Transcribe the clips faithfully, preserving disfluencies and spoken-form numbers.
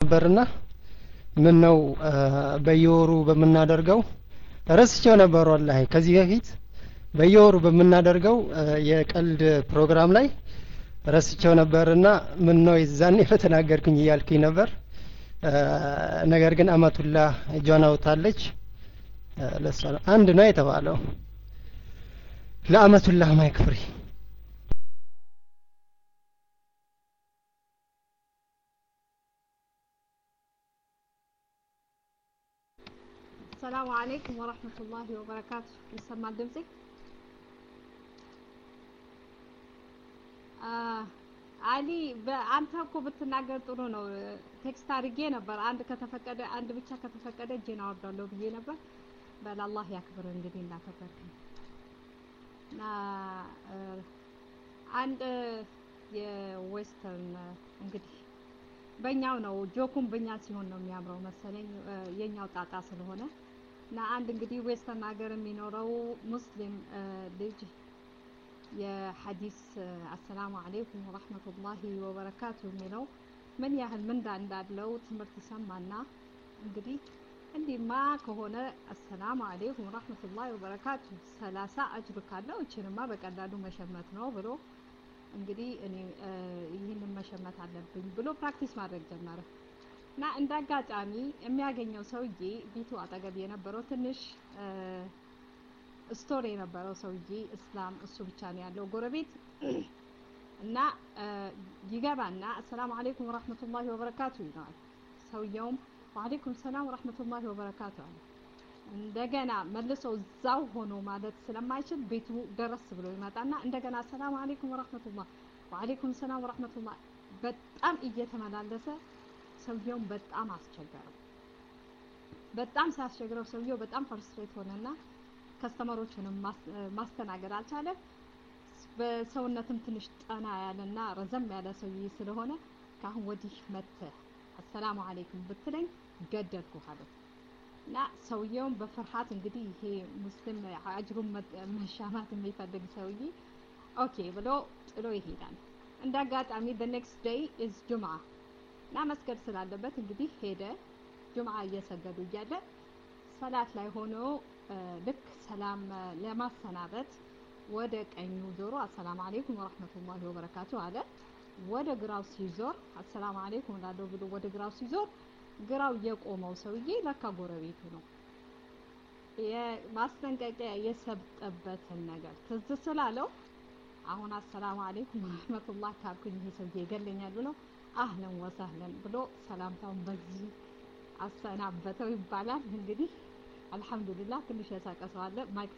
ነበርና ምን ነው በየወሩ በመናደርገው ረስቸው ነበር والله ከዚህ በፊት በየወሩ በመናደርገው የቀልድ ፕሮግራም ላይ ረስቸው ነበርና ምን ነው ይዛኔ ፈተናገርኩኝ ይያልኩኝ ነበር ነገር ግን አማቱላህ ጆናውታለች ለሷ አንድ ነው የተባለው ለአማቱላህ ማይክፍሪ السلام عليكم ورحمة الله وبركاته يسمع دمزي آه علي አንተ እኮ ብትናገር ጥሩ ነው ቴክስት አድርጌ ነበር አንድ ከተፈቀደ አንድ ብቻ ከተፈቀደ ጄና ወርዳለሁ ብዬ ነበር በላላህ ያክብር እንግዲህ እናከበርኩ ና አንድ የዌስተርን እንግዲህ በእኛው ነው ጆኩም በእኛ ሲሆን ነው የሚያምረው መሰለኝ የኛው ጣጣ ስለሆነ ና አንድ እንግዲህ ዌስተርን ሀገር የሚኖረው ሙስሊም ልጅ የሐዲስ አሰላሙ አለይኩም ወራህመቱላሂ ወበረካቱ የሚለው ምን ያህል ምን እንዳለው ትምህርት ይሰማና እንግዲህ እንዲማ ከሆነ አሰላሙ አለይኩም ወራህመቱላሂ ወበረካቱ ሰላሳ አጅር ካለው እቺንማ በቀላሉ መሸመት ነው ብሎ እንግዲህ እኔ ይሄንን መሸመት አለብኝ ብሎ ፕራክቲስ ማድረግ ጀመረ እና እንዳጋጣሚ የሚያገኘው ሰውዬ ቢቱ አጠገብ የነበረው ትንሽ ስቶሪ የነበረው ሰውዬ እስላም እሱ ብቻ ነው ያለው ጎረቤት እና ይገባና አሰላሙ አለይኩም ወራህመቱላሂ ወበረካቱ ይላል ሰውየውም ወአለይኩም ሰላም ወራህመቱላሂ ወበረካቱ አለ እንደገና መልሶ እዛው ሆኖ ማለት ስለማይችል ቤቱ ደረስ ብሎ ይመጣና እንደገና ሰላም አለይኩም ወራህመቱላህ ወአለይኩም ሰላም ወራህመቱላህ በጣም እየተመላለሰ ሰውየው በጣም አስቸገረው በጣም ሲያስቸግረው ሰውየው በጣም ፍርስትሬት ሆነና ከስተመሮችንም ማስተናገድ አልቻለም በሰውነትም ትንሽ ጠና ያለና ረዘም ያለ ሰውዬ ስለሆነ ካሁን ወዲህ መተ አሰላሙ አለይኩም ብትለኝ ገደልኩህ አለ እና ሰውየው በፍርሃት እንግዲህ ይሄ ሙስሊም አጅሩን መሻማት የሚፈልግ ሰውዬ ኦኬ ብሎ ጥሎ ይሄዳል እንዳጋጣሚ the next day is ጁምዓ እና መስገድ ስላለበት እንግዲህ ሄደ ጁምዓ እየሰገዱ እያለ ሰላት ላይ ሆኖ ልክ ሰላም ለማሰናበት ወደ ቀኙ ዞሮ አሰላሙ አለይኩም ወራህመቱላሂ ወበረካቱ አለ ወደ ግራው ሲዞር አሰላሙ አለይኩም ላለው ብሎ ወደ ግራው ሲዞር ግራው የቆመው ሰውዬ ለካ ጎረቤቱ ነው የማስጠንቀቂያ የሰጠበትን ነገር ትዝ ስላለው አሁን አሰላሙ አለይኩም ወራህመቱላሂ ካልኩኝ ይሄ ሰውዬ ይገለኛል ብሎ አህለን ወሰህለን ብሎ ሰላምታውን በዚህ አሰናበተው ይባላል እንግዲህ አልহামዱሊላህ ትንሽ ያሳቀሰው አለ ማይክ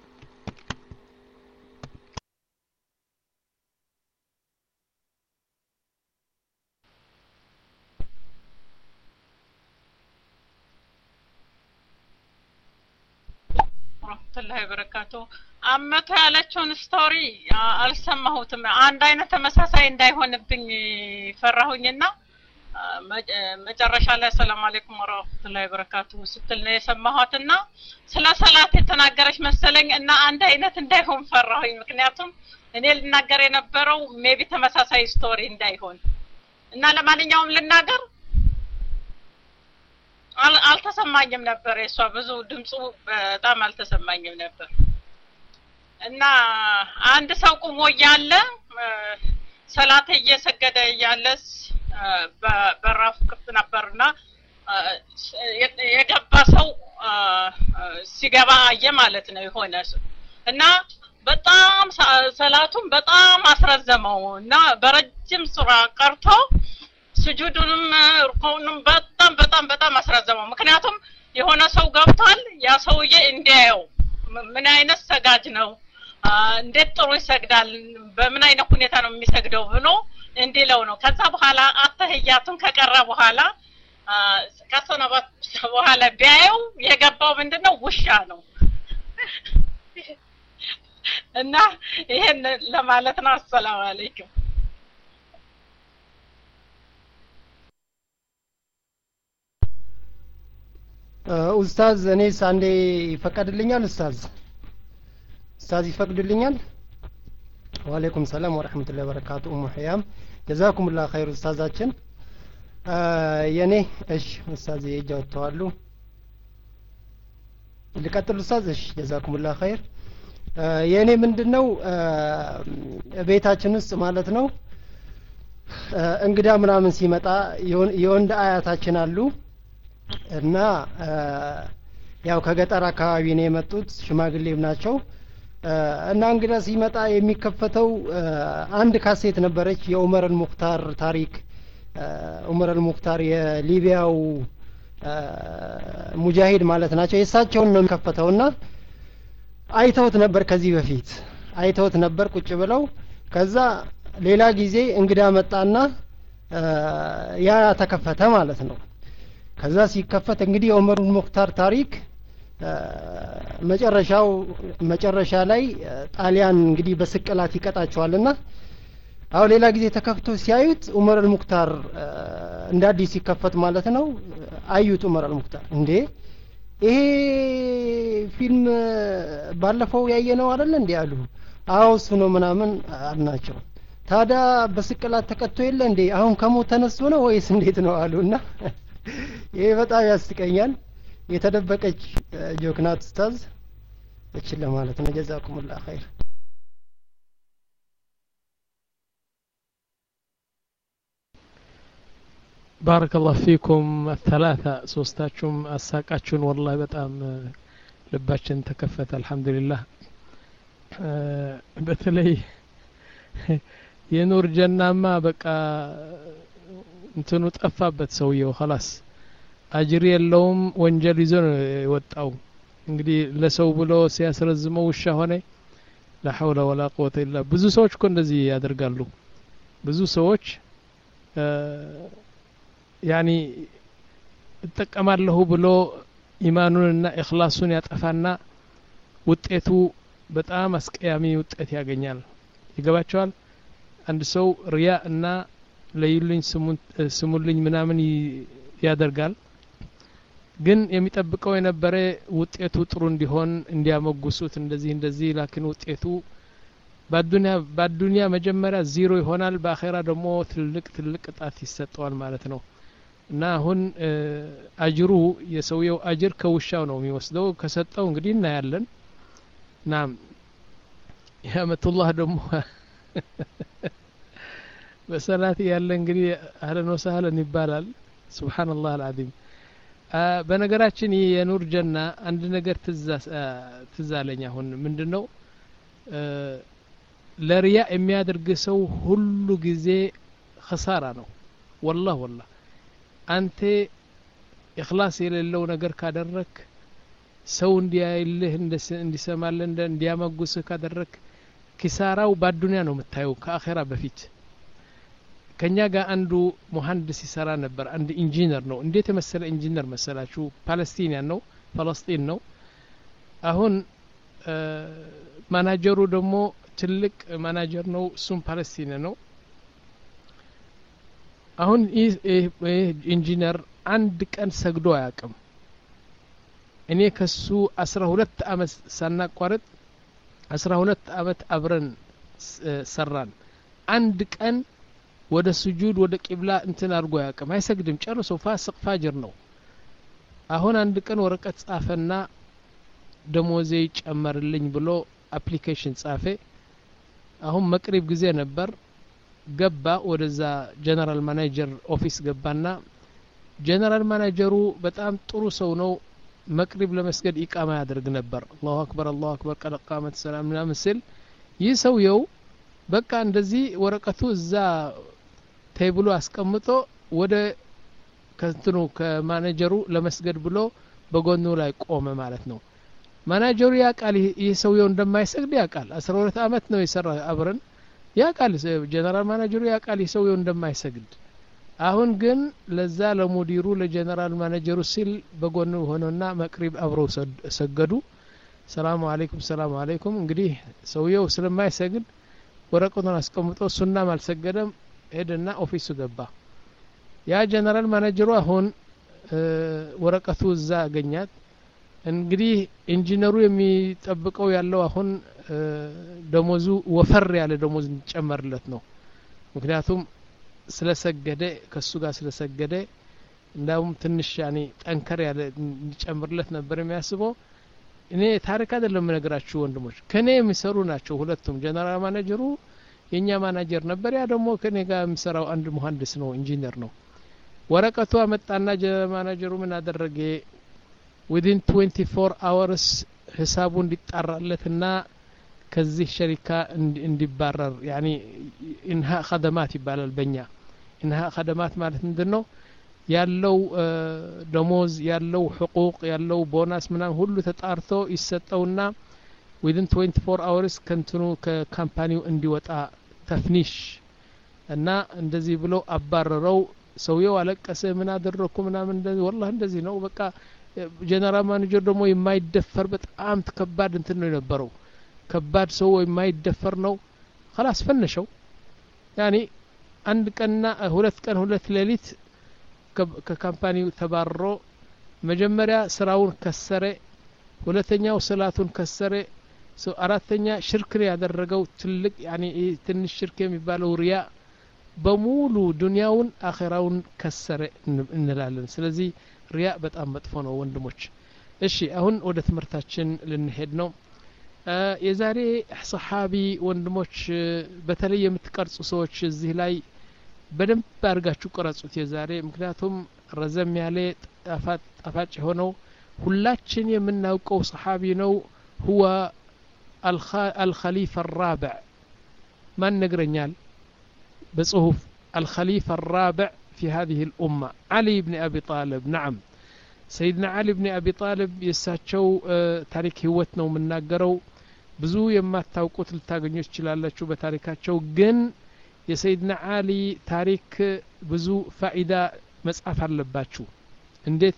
ወራህመቱላሂ ወበረካቱ አመቱ ያለችውን ስቶሪ አልሰማሁትም አንድ አይነት ተመሳሳይ እንዳይሆንብኝ ፈራሁኝና መጨረሻ ላይ ሰላም አለይኩም ወራህመቱላሂ ወበረካቱ ስትል ነው የሰማኋትና ስለ ሰላት የተናገረች መሰለኝ እና አንድ አይነት እንዳይሆን ፈራሁኝ ምክንያቱም እኔ ልናገር የነበረው ሜቢ ተመሳሳይ ስቶሪ እንዳይሆን እና ለማንኛውም ልናገር አልተሰማኝም ነበር እሷ ብዙ ድምጹ በጣም አልተሰማኝም ነበር እና አንድ ሰው ቆሞ ያለ ሰላት እየሰገደ ያለስ በራፍ ክፍት ነበርና የገባ ሰው ሲገባ አየ ማለት ነው የሆነ እና በጣም ሰላቱን በጣም አስረዘመው እና በረጅም ሱራ ቀርቶ ስጁዱንም ሩኩንም በጣም በጣም በጣም አስረዘመው ምክንያቱም የሆነ ሰው ገብቷል ያ ሰውዬ እንዲያየው ምን አይነት ሰጋጅ ነው እንዴት ጥሩ ይሰግዳል በምን አይነት ሁኔታ ነው የሚሰግደው ብሎ እንዲለው ነው ከዛ በኋላ አተህያቱን ከቀረ በኋላ ከሰነባት በኋላ ቢያየው የገባው ምንድነው ውሻ ነው እና ይሄን ለማለት ነው አሰላሙ አለይኩም ኡስታዝ እኔ ሳንዴ ይፈቀድልኛል ኡስታዝ ኡስታዝ ይፈቅድልኛል ወአለይኩም ሰላም ወራህመቱላሂ ወበረካቱ ኡሙ ሒያም ጀዛኩሙላህ ኸይር ኡስታዛችን የኔ እሺ ኡስታዝ እጃውተዋሉ ልቀጥል ኡስታዝ እሺ ጀዛኩሙላህ ኸይር የኔ ምንድነው ቤታችን ውስጥ ማለት ነው እንግዳ ምናምን ሲመጣ የወንድ አያታችን አሉ እና ያው ከገጠር አካባቢ ነው የመጡት ሽማግሌም ናቸው እና እንግዳ ሲመጣ የሚከፈተው አንድ ካሴት ነበረች የዑመር አልሙክታር ታሪክ ዑመር አልሙክታር የሊቢያው ሙጃሂድ ማለት ናቸው የሳቸውን ነው የሚከፈተውና አይተውት ነበር ከዚህ በፊት አይተውት ነበር ቁጭ ብለው ከዛ ሌላ ጊዜ እንግዳ መጣና ያ ተከፈተ ማለት ነው ከዛ ሲከፈት እንግዲህ የዑመር አልሙክታር ታሪክ መጨረሻው መጨረሻ ላይ ጣሊያን እንግዲህ በስቅላት ይቀጣቸዋልና አው ሌላ ጊዜ ተከፍቶ ሲያዩት ዑመር አልሙክታር እንደ አዲስ ሲከፈት ማለት ነው አዩት ዑመር አልሙክታር እንዴ ይሄ ፊልም ባለፈው ያየነው አይደል እንዴ አሉ አው እሱ ነው ምናምን አልናቸው ታዳ በስቅላት ተቀጥቶ የለ እንዴ አሁን ከሞት ተነስቶ ነው ወይስ እንዴት ነው አሉና ይሄ በጣም ያስቀኛል የተደበቀች ጆክናት ኡስታዝ እቺ ለማለት ነው ጀዛኩሙላህ ኸይር بارك الله فيكم الثلاثة سوستاچوم اساقاچون والله በጣም ልባችን ተከፈተ አልহামዱሊላህ በተለይ የኑር ጀናማ በቃ እንትኑ ጠፋበት ሰውየው خلاص አጅር የለውም ወንጀል ይዞ ነው የወጣው እንግዲህ ለሰው ብሎ ሲያስረዝመው ውሻ ሆነ لا حول ولا قوة الا ብዙ ሰዎች እኮ እንደዚህ ያደርጋሉ ብዙ ሰዎች ያኒ እጠቀማለሁ ብሎ ኢማኑንና ኢኽላሱን ያጠፋና ውጤቱ በጣም አስቀያሚ ውጤት ያገኛል ይገባቸዋል አንድ ሰው ሪያ እና ለይሉኝ ስሙልኝ ምናምን ያደርጋል ግን የሚጠብቀው የነበረ ውጤቱ ጥሩ እንዲሆን እንዲያመጉሱት እንደዚህ እንደዚህ ላኪን ውጤቱ በዱንያ በዱንያ መጀመሪያ ዜሮ ይሆናል በአኺራ ደግሞ ትልቅ ትልቅ ቅጣት ይሰጠዋል ማለት ነው እና አሁን አጅሩ የሰውየው አጅር ከውሻው ነው የሚወስደው ከሰጠው እንግዲህ እናያለን ናም ያመቱላህ ደግሞ በሰላት ያለ እንግዲህ አህለን ወሰህለን ይባላል ሱብሃንአላህ አልዓዚም በነገራችን የኑር ጀና አንድ ነገር ትዛለኝ አሁን ምንድነው ለሪያ የሚያደርግ ሰው ሁሉ ጊዜ خسارة ነው والله والله አንተ ኢኽላስ የሌለው ነገር ካደረክ ሰው እንዲያይልህ እንዲሰማልህ እንዲያመጉስህ ካደረክ ኪሳራው በዱንያ ነው የምታየው ከአኺራ በፊት ከኛ ጋር አንዱ መሐንዲስ ይሰራ ነበር አንድ ኢንጂነር ነው እንዴት የመሰለ ኢንጂነር መሰላችሁ ፓለስቲኒያን ነው ፓለስቲን ነው አሁን ማናጀሩ ደግሞ ትልቅ ማናጀር ነው እሱም ፓለስቲኒያን ነው አሁን ኢንጂነር አንድ ቀን ሰግዶ አያውቅም እኔ ከሱ አስራ ሁለት አመት ሳናቋርጥ አስራ ሁለት አመት አብረን ሰራን አንድ ቀን ወደ ስጁድ ወደ ቂብላ እንትን አርጎ አያውቅም አይሰግድም ጨርሶ ፋስቅ ፋጅር ነው አሁን አንድ ቀን ወረቀት ጻፈና ደሞዜ ይጨመርልኝ ብሎ አፕሊኬሽን ጻፈ አሁን መቅሪብ ጊዜ ነበር ገባ ወደዛ ጀነራል ማኔጀር ኦፊስ ገባና ጀነራል ማኔጀሩ በጣም ጥሩ ሰው ነው መቅሪብ ለመስገድ ኢቃማ ያደርግ ነበር አላሁ አክበር አላሁ አክበር ቀድ ቃመት ሰላም ምናምን ሲል ይህ ሰውየው በቃ እንደዚህ ወረቀቱ እዛ ቴብሉ አስቀምጦ ወደ ከንትኑ ከማኔጀሩ ለመስገድ ብሎ በጎኑ ላይ ቆመ ማለት ነው ማኔጀሩ ያቃል ይህ ሰውየው እንደማይሰግድ ያቃል አስራ ሁለት አመት ነው የሰራ አብረን ያቃል ጀነራል ማኔጀሩ ያቃል ይህ ሰውየው እንደማይሰግድ አሁን ግን ለዛ ለሙዲሩ ለጀነራል ማኔጀሩ ሲል በጎኑ ሆነና መቅሪብ አብረው ሰገዱ ሰላም አለይኩም ሰላም አለይኩም እንግዲህ ሰውየው ስለማይሰግድ ወረቀቱን አስቀምጦ ሱናም አልሰገደም ሄደና ኦፊሱ ገባ ያ ጀነራል ማኔጀሩ አሁን ወረቀቱ እዛ አገኛት እንግዲህ ኢንጂነሩ የሚጠብቀው ያለው አሁን ደሞዙ ወፈር ያለ ደሞዝ እንጨመርለት ነው ምክንያቱም ስለሰገደ ከሱ ጋር ስለሰገደ እንዳውም ትንሽ ያኔ ጠንከር ያለ እንዲጨምርለት ነበር የሚያስበው። እኔ ታሪክ አይደለም ነገራችሁ ወንድሞች፣ ከኔ የሚሰሩ ናቸው ሁለቱም። ጀነራል ማኔጀሩ የኛ ማናጀር ነበር፣ ያ ደግሞ ከኔ ጋር የሚሰራው አንድ መሐንዲስ ነው፣ ኢንጂነር ነው። ወረቀቱ አመጣና ጀነራል ማኔጀሩ ምን አደረገ? within twenty-four hours ሂሳቡ እንዲጣራለትና ከዚህ ሸሪካ እንዲባረር ያኒ ኢንሃ ኸደማት ይባላል በእኛ። ኢንሃ ኸደማት ማለት ምንድነው? ያለው ደሞዝ ያለው حقوق ያለው ቦናስ ምናምን ሁሉ ተጣርቶ ይሰጠውና within twenty-four hours ከንትኑ ከካምፓኒው እንዲወጣ ተፍኒሽ እና እንደዚህ ብሎ አባረረው። ሰውየው አለቀሰ። ምን አደረኩ ምናምን እንደዚህ والله እንደዚህ ነው በቃ። ጀነራል ማኔጀር ደግሞ የማይደፈር በጣም ተከባድ እንትን ነው የነበረው። ከባድ ሰው የማይደፈር ነው። خلاص ፈነሸው። ያኒ አንድ ቀንና ሁለት ቀን ሁለት ሌሊት ከካምፓኒው ተባረሮ መጀመሪያ ስራውን ከሰረ፣ ሁለተኛው ሰላቱን ከሰረ፣ አራተኛ ሽርክ ያደረገው ትልቅ ያኒ ትንሽ ሽርክ የሚባለው ሪያ በሙሉ ዱንያውን አኺራውን ከሰረ እንላለን። ስለዚህ ሪያ በጣም መጥፎ ነው ወንድሞች። እሺ አሁን ወደ ትምህርታችን ልንሄድ ነው። የዛሬ ሰሃቢ ወንድሞች በተለይ የምትቀርጹ ሰዎች እዚህ ላይ በደንብ አድርጋችሁ ቀረጹት የዛሬ። ምክንያቱም ረዘም ያለ ጣፋጭ ሆነው ሁላችን የምናውቀው ሰሃቢ ነው። هو الخليفة الرابع ማን ነግረኛል በጽሁፍ الخليفة الرابع في هذه الأمة علي بن أبي طالب. نعم سيدنا علي بن أبي طالب የሳቸው ታሪክ ህይወት ነው የምናገረው። ብዙ የማታውቁት ልታገኙ ትችላላችሁ በታሪካቸው። ግን የሰይድና አሊ ታሪክ ብዙ ፋኢዳ መጻፍ አለባችሁ። እንዴት?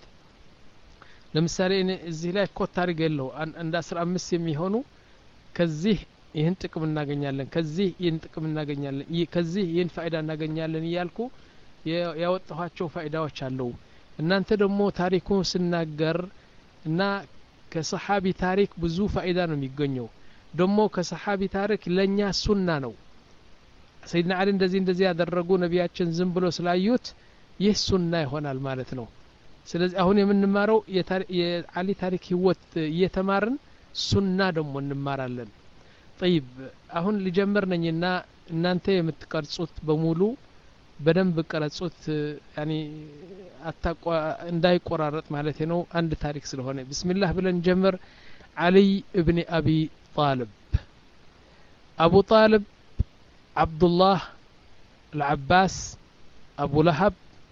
ለምሳሌ እዚህ ላይ ኮት ታሪክ የለው አንድ አስራ አምስት የሚሆኑ ከዚህ ይህን ጥቅም እናገኛለን፣ ከዚህ ይህን ጥቅም እናገኛለን፣ ከዚህ ይህን ፋኢዳ እናገኛለን እያልኩ ያወጣኋቸው ፋኢዳዎች አሉ። እናንተ ደግሞ ታሪኩን ስናገር እና ከሰሃቢ ታሪክ ብዙ ፋኢዳ ነው የሚገኘው። ደግሞ ከሰሃቢ ታሪክ ለኛ ሱና ነው። ሰይድና አሊ እንደዚህ እንደዚህ ያደረጉ ነቢያችን ዝም ብሎ ስላዩት ይህ ሱና ይሆናል ማለት ነው። ስለዚህ አሁን የምንማረው የአሊ ታሪክ ህይወት እየተማርን ሱና ደግሞ እንማራለን። طيب አሁን ልጀምር ነኝና እናንተ የምትቀርጹት በሙሉ በደንብ ቀረጹት። ያኒ አታቋ እንዳይቆራረጥ ማለት ነው አንድ ታሪክ ስለሆነ። ቢስሚላህ ብለን ጀምር። علي ابن أبي طالب أبو طالب عبد الله العباس أبو لهب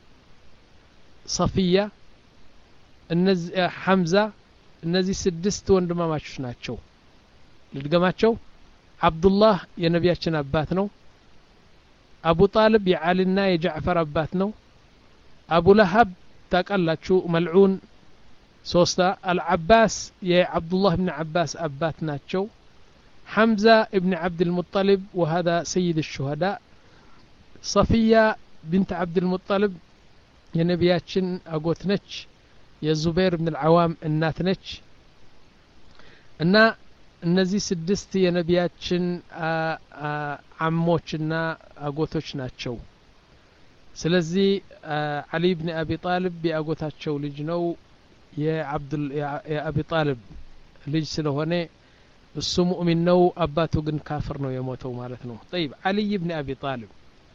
صفية النز حمزة እነዚህ ስድስት ወንድማማቾች ናቸው። ልድገማቸው። አብዱላህ የነቢያችን አባት ነው። አቡ ጣልብ የዓሊና የጃዕፈር አባት ነው። አቡ ለሀብ ታውቃላችሁ መልዑን ሶስታ። አልዓባስ የአብዱላህ ብን ዓባስ አባት ናቸው። ሐምዛ እብን ዓብድልሙጠሊብ وهذا سيد الشهداء። صفية بنت عبد المطلب የነቢያችን አጎት ነች። የዙበይር ብን العوام እናት ነች። እና እነዚህ ስድስት የነቢያችን አሞችና አጎቶች ናቸው። ስለዚህ አሊ ብን አቢ ጣልብ የአጎታቸው ልጅ ነው። የአብዱል የአቢ ጣልብ ልጅ ስለሆነ እሱ ሙእሚን ነው። አባቱ ግን ካፍር ነው የሞተው ማለት ነው። طيب علي بن ابي طالب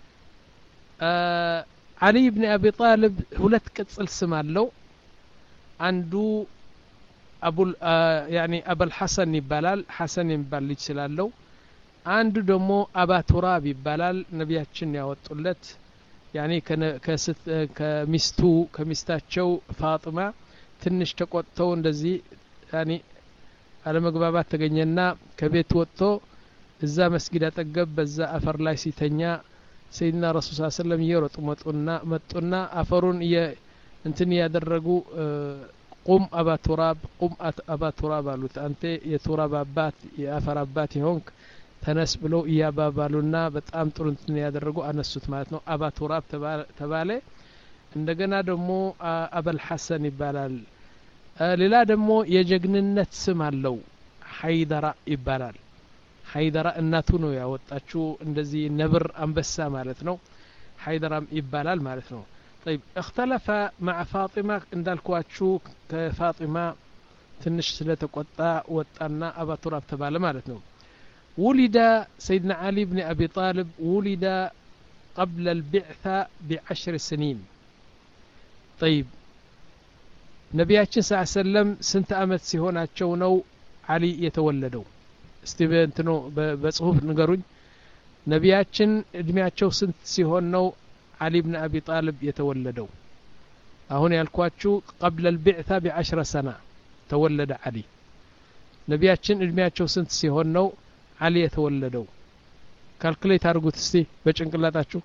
علي بن ابي طالب ሁለት ቅጽል ስም አለው። አንዱ አቡል ያኒ አቡል ሐሰን ይባላል። ሐሰን የሚባል ልጅ ስላለው። አንዱ ደግሞ አባ ቱራብ ይባላል። ነቢያችን ያወጡለት ያኒ ከሚስቱ ከሚስታቸው ፋጢማ ትንሽ ተቆጥተው እንደዚህ ያኒ አለመግባባት ተገኘና ከቤት ወጥቶ እዛ መስጊድ አጠገብ በዛ አፈር ላይ ሲተኛ ሰይድና ረሱል ሰለላሁ ዐለይሂ ወሰለም እየሮጡ መጡና መጡና አፈሩን እንትን ያደረጉ ቁም አባ ቱራብ ቁም አባ ቱራብ አሉት። አንተ የቱራብ አባት የአፈር አባት ይሆንክ ተነስ ብለው እያባባሉና በጣም ጥሩ እንትን ያደረጉ አነሱት ማለት ነው። አባ ቱራብ ተባለ። እንደገና ደግሞ አበል ሐሰን ይባላል። ሌላ ደግሞ የጀግንነት ስም አለው። ሐይደራ ይባላል። ሐይደራ እናቱ ነው ያወጣችው። እንደዚህ ነብር አንበሳ ማለት ነው። حيدرام يبالال مالتنا. طيب اختلف مع فاطمة اندالكواتشو كفاطمة تنش سلتقطع وطنا أبا تراب تبال مالتنا. ولد سيدنا علي بن أبي طالب ولد قبل البعثة بعشر سنين. طيب نبياتنا صلى الله عليه وسلم سنت أمت سيهوناتشو نو علي يتولدوا استبنتنو بصحف نقرون ነቢያችን እድሜያቸው ስንት ሲሆን ነው علي بن أبي طالب يتولدوا؟ አሁን ያልኳችሁ قبل البعثة بعشر سنة تولد علي። ነቢያችን እድሜያቸው ስንት ሲሆን ነው علي يتولدوا? ካልኩሌት አድርጉት እስቲ በጭንቅላታችሁ።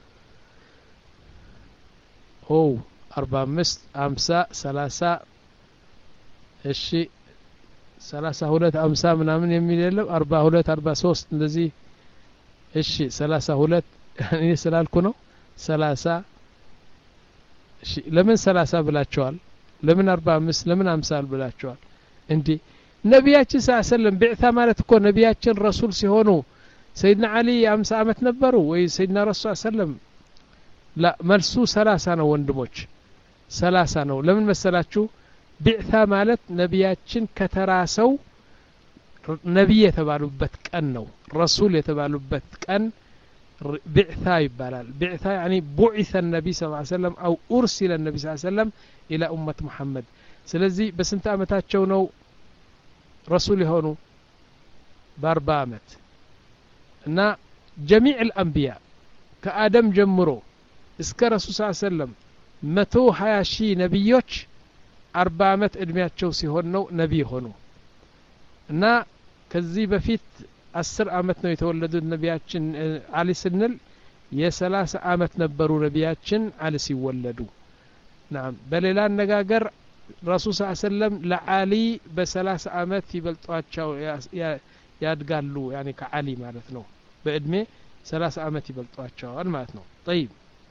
ኦ አርባ አምስት ሃምሳ ሰላሳ እሺ ሰላሳ ሁለት ሃምሳ ምናምን የሚል የለም አርባ ሁለት አርባ ሶስት እንደዚህ እሺ ሰላሳ ሁለት እኔ ስላልኩ ነው ሰላሳ እሺ ለምን ሰላሳ ብላችኋል? ለምን አርባ አምስት ለምን ሃምሳ ብላችኋል? እንዴ ነቢያችን ሰለላሁ ዐለይሂ ወሰለም ቢዕታ ማለት እኮ ነቢያችን ረሱል ሲሆኑ ሰይድና አሊ ሃምሳ አመት ነበሩ ወይ ሰይድና ረሱል ሰለላሁ ዐለይሂ ወሰለም? ላ መልሱ ሰላሳ ነው ወንድሞች ሰላሳ ነው። ለምን መሰላችሁ? ቢዕታ ማለት ነቢያችን ከተራሰው ነብይ የተባሉበት ቀን ነው። ረሱል የተባሉበት ቀን ቢዕታ ይባላል። ቢዕታ يعني بعث النبي صلى الله عليه وسلم او ارسل النبي صلى الله عليه وسلم الى امه محمد። ስለዚህ በስንት አመታቸው ነው ረሱል የሆኑ? በአርባ አመት። እና جميع الانبياء ከአደም ጀምሮ እስከ ረሱል ሰለላሁ ዐለይሂ ወሰለም መቶ ሀያ ሺህ ነብዮች አርባ አመት እድሜያቸው ሲሆን ነው ነብይ ሆኑ። እና ከዚህ በፊት አስር አመት ነው የተወለዱት ነቢያችን አሊ ስንል የሰላሳ አመት ነበሩ ነቢያችን አሊ ሲወለዱ። ናም በሌላ አነጋገር ረሱል ሰለላሁ ዐለይሂ ወሰለም ለአሊ በሰላሳ አመት ይበልጧቸው ያድጋሉ። ያኒ ከአሊ ማለት ነው በእድሜ ሰላሳ አመት ይበልጧቸዋል ማለት ነው። طيب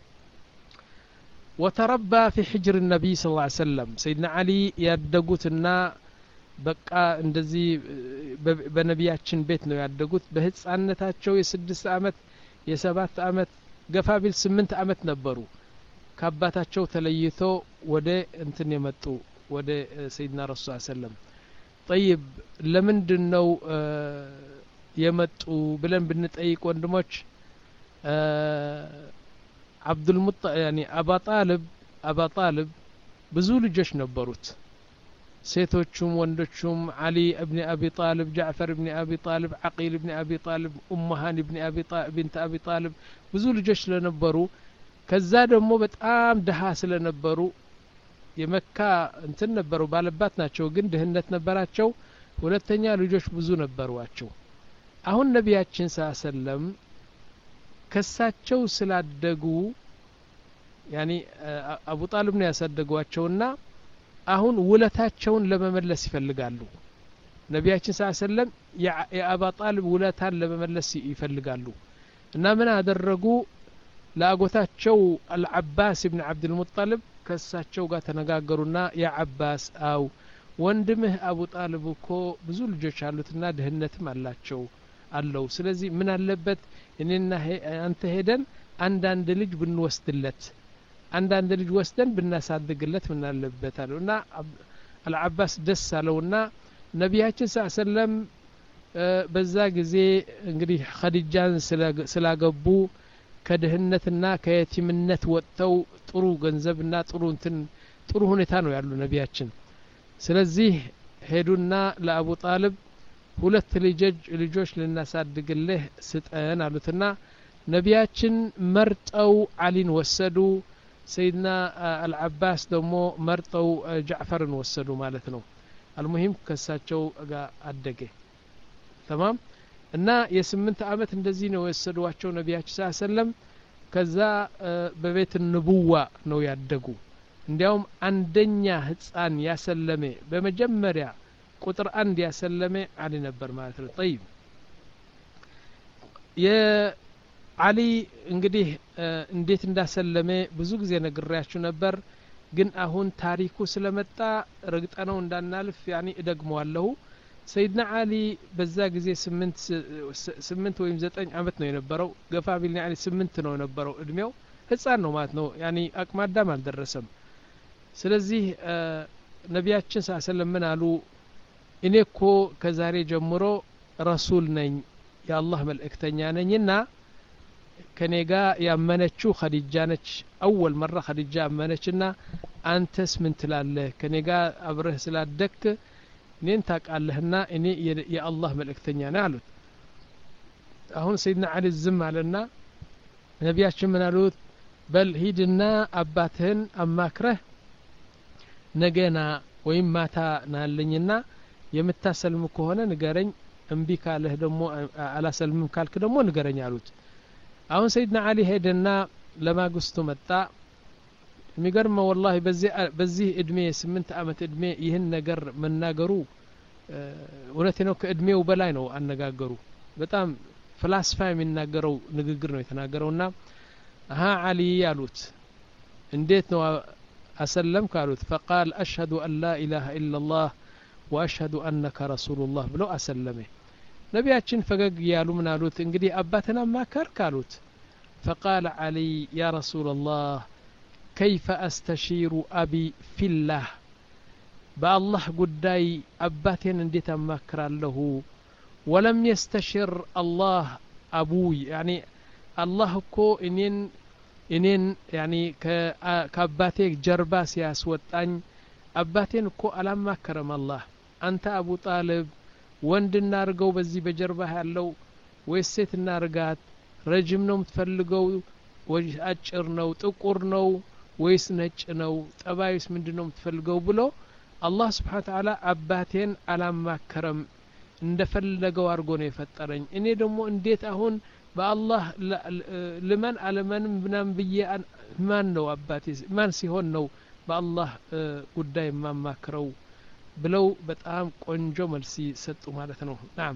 وتربى في حجر النبي صلى الله عليه وسلم سيدنا علي ያደጉትና በቃ እንደዚህ በነቢያችን ቤት ነው ያደጉት። በህፃንነታቸው የስድስት አመት የሰባት አመት ገፋ ቢል ስምንት አመት ነበሩ ከአባታቸው ተለይቶ ወደ እንትን የመጡ ወደ ሰይድና ረሱል ሰለላሁ ዐለይሂ ወሰለም። طيب ለምንድነው የመጡ ብለን ብንጠይቅ ወንድሞች አብዱል ሙጣ يعني አባ ጣልብ አባ ጣልብ ብዙ ልጆች ነበሩት ሴቶቹም ወንዶቹም አሊ ኢብኑ አቢ ጣልብ ጃዕፈር ኢብኑ አቢ ጣልብ ዓቂል ኢብኑ አቢ ጣልብ ኡሙሃን ኢብኑ አቢ ጣልብ ቢንት አቢ ጣልብ ብዙ ልጆች ስለነበሩ ከዛ ደግሞ በጣም ደሃ ስለነበሩ የመካ እንትን ነበሩ ባለባት ናቸው ግን ድህነት ነበራቸው። ሁለተኛ ልጆች ብዙ ነበሩዋቸው። አሁን ነቢያችን ሰለላሁ ዐለይሂ ወሰለም ከሳቸው ስላደጉ ያኒ አቡ ጣልብ ነው ያሳደጓቸውና አሁን ውለታቸውን ለመመለስ ይፈልጋሉ። ነቢያችን ሰለላሁ ዐለይሂ ወሰለም የአባ ጣልብ ውለታን ለመመለስ ይፈልጋሉ እና ምን አደረጉ? ለአጎታቸው አልዓባስ ኢብኑ አብዱል ሙጠሊብ ከሳቸው ጋር ተነጋገሩና ያ አባስ አው ወንድምህ አቡ ጣልብ እኮ ብዙ ልጆች አሉትና ድህነትም አላቸው አለው። ስለዚህ ምን አለበት እኔና አንተ ሄደን አንድ አንድ ልጅ ብንወስድለት አንድ አንድ ልጅ ወስደን ብናሳድግለት ምን አለበት አለውና አልዓባስ ደስ አለውና ነቢያችን ሰለላሁ ዐለይሂ ወሰለም በዛ ጊዜ እንግዲህ ኸዲጃን ስላገቡ ከድህነትና ከየቲምነት ወጥተው ጥሩ ገንዘብና ጥሩ እንትን ጥሩ ሁኔታ ነው ያሉ ነቢያችን። ስለዚህ ሄዱና ለአቡ ጣልብ ሁለት ልጆች ልጆች ልናሳድግልህ ስጠን አሉትና ነቢያችን መርጠው አሊን ወሰዱ። ሰይድና አልዓባስ ደግሞ መርጠው ጃዕፈርን ወሰዱ ማለት ነው። አልሙሂም ከሳቸው ጋር አደገ ተማም እና የስምንት አመት እንደዚህ ነው የወሰዷቸው ነቢያችን ሰለላሁ ዐለይሂ ወሰለም። ከዛ በቤት ንቡዋ ነው ያደጉ። እንዲያውም አንደኛ ህፃን ያሰለመ በመጀመሪያ ቁጥር አንድ ያሰለመ አሊ ነበር ማለት ነው። طيب የአሊ እንግዲህ እንዴት እንዳሰለመ ብዙ ጊዜ ነግሬያችሁ ነበር ግን አሁን ታሪኩ ስለመጣ ረግጠነው እንዳናልፍ ያኒ እደግመዋለሁ። ሰይድና አሊ በዛ ጊዜ ስምንት ስምንት ወይም ዘጠኝ አመት ነው የነበረው ገፋ ቢልና አሊ ስምንት ነው የነበረው እድሜው ህፃን ነው ማለት ነው ያኒ አቅመ አዳም አልደረሰም ስለዚህ ነቢያችን ሰለላሁ ዐለይሂ ወሰለም ምን አሉ እኔ እኮ ከዛሬ ጀምሮ ረሱል ነኝ የአላህ መልእክተኛ ነኝና ከኔ ጋር ያመነችው ኸዲጃ ነች አወል መራ ኸዲጃ አመነችና አንተስ ምን ትላለህ ከኔ ጋር አብረህ ስላደክ እኔን ታውቃለህና እኔ የአላህ መልእክተኛ ነኝ አሉት አሁን ሰይድና አሊ ዝም አለና ነቢያችን ምን አሉት በል ሂድና አባትህን አማክረህ ነገና ወይም ማታ ናለኝና የምታሰልም ከሆነ ንገረኝ እምቢ ካለህ ደግሞ አላሰልምም ካልክ ደግሞ ንገረኝ አሉት አሁን ሰይድና አሊ ሄደና ለማግስቱ መጣ የሚገርመው ወላሂ በዚህ በዚህ እድሜ ስምንት አመት እድሜ ይህን ነገር መናገሩ እውነቴ ነው ከእድሜው በላይ ነው አነጋገሩ በጣም ፍላስፋ የሚናገረው ንግግር ነው የተናገረውና አሃ አሊ ያሉት እንዴት ነው أسلم قالوا فقال أشهد أن لا إله إلا الله وأشهد أنك رسول الله بلو أسلمه نبياتشن فقق يالو من قالوا انقدي أباتنا ما كر قالوا فقال علي يا رسول الله كيف أستشير أبي في الله بالله قداي أباتين انديت ما كر له ولم يستشر الله أبوي يعني الله كو إنين እኔን ያኒ ከአባቴ ጀርባ ሲያስወጣኝ አባቴን እኮ አላማከረም አላህ አንተ አቡ ጣልብ ወንድ እናርገው በዚህ በጀርባ ያለው ወይስ ሴት እናርጋት ረጅም ነው የምትፈልገው ወይስ አጭር ነው ጥቁር ነው ወይስ ነጭ ነው ጠባይስ ምንድነው የምትፈልገው ብሎ አላህ Subhanahu Wa Ta'ala አባቴን አላማከረም እንደፈለገው አርጎ ነው የፈጠረኝ እኔ ደግሞ እንዴት አሁን በአላህ ለማን አለማንም ብናም ብዬ ማን ነው አባቴ ማን ሲሆን ነው በአላህ ጉዳይ ማማክረው ብለው በጣም ቆንጆ መልስ ሰጡ ማለት ነው نعم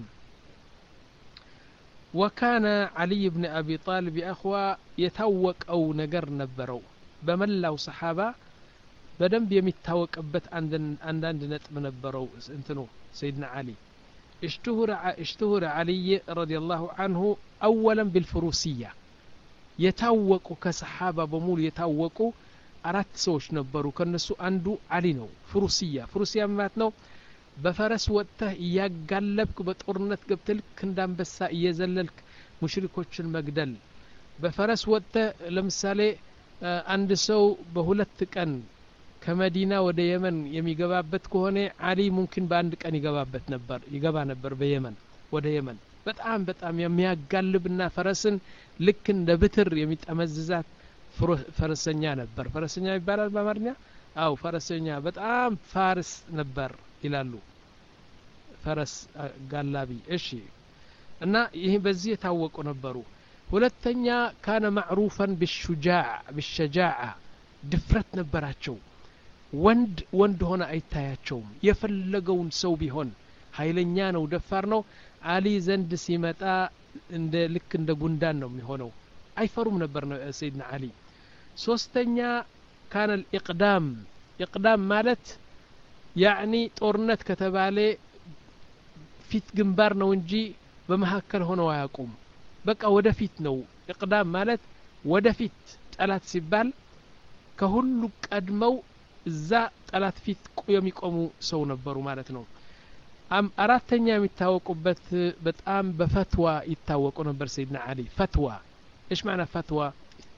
وكان علي بن ابي طالب اخوا يتوقው ነገር ነበረው በመላው ሰሃባ በደንብ የሚታወቅበት አንድ አንድ ነጥብ ነበረው እንትኑ سيدنا علي اشتهر اشتهر علي رضي الله عنه اولا بالفروسيه يتاوقوا كصحابه بمول يتاوقوا አራት ሰዎች ነበሩ ከነሱ አንዱ አሊ ነው ፍሩሲያ ፍሩሲያ ማለት ነው በፈረስ ወጥተህ ያጋለብክ በጦርነት ገብተልክ እንዳንበሳ እየዘለልክ ሙሽሪኮችን መግደል በፈረስ ወጥተህ ለምሳሌ አንድ ሰው በሁለት ቀን ከመዲና ወደ የመን የሚገባበት ከሆነ አሊ ሙምኪን በአንድ ቀን ይገባበት ነበር ይገባ ነበር በየመን ወደ የመን በጣም በጣም የሚያጋልብና ፈረስን ልክ እንደ ብትር የሚጠመዝዛት ፈረሰኛ ነበር ፈረሰኛ ይባላል በአማርኛ አው ፈረሰኛ በጣም ፋርስ ነበር ይላሉ ፈረስ ጋላቢ እሺ እና ይሄ በዚህ የታወቁ ነበሩ ሁለተኛ ካነ معروفا بالشجاع بالشجاعه ድፍረት ነበራቸው ወንድ ወንድ ሆነ አይታያቸውም የፈለገውን ሰው ቢሆን ኃይለኛ ነው ደፋር ነው አሊ ዘንድ ሲመጣ እንደ ልክ እንደ ጉንዳን ነው የሚሆነው አይፈሩም ነበር ነው ሰይድና አሊ ሶስተኛ كان الاقدام اقدام ማለት يعني ጦርነት ከተባለ ፊት ግንባር ነው እንጂ በመሐከል ሆነው አያውቁም በቃ ወደፊት ነው اقدام ማለት ወደፊት ጠላት ሲባል ከሁሉ ቀድመው እዛ ጠላት ፊት የሚቆሙ ሰው ነበሩ ማለት ነው አም አራተኛ የሚታወቁበት በጣም በፈትዋ ይታወቁ ነበር ሰይድና አሊ ፈትዋ ايش معنى فتوى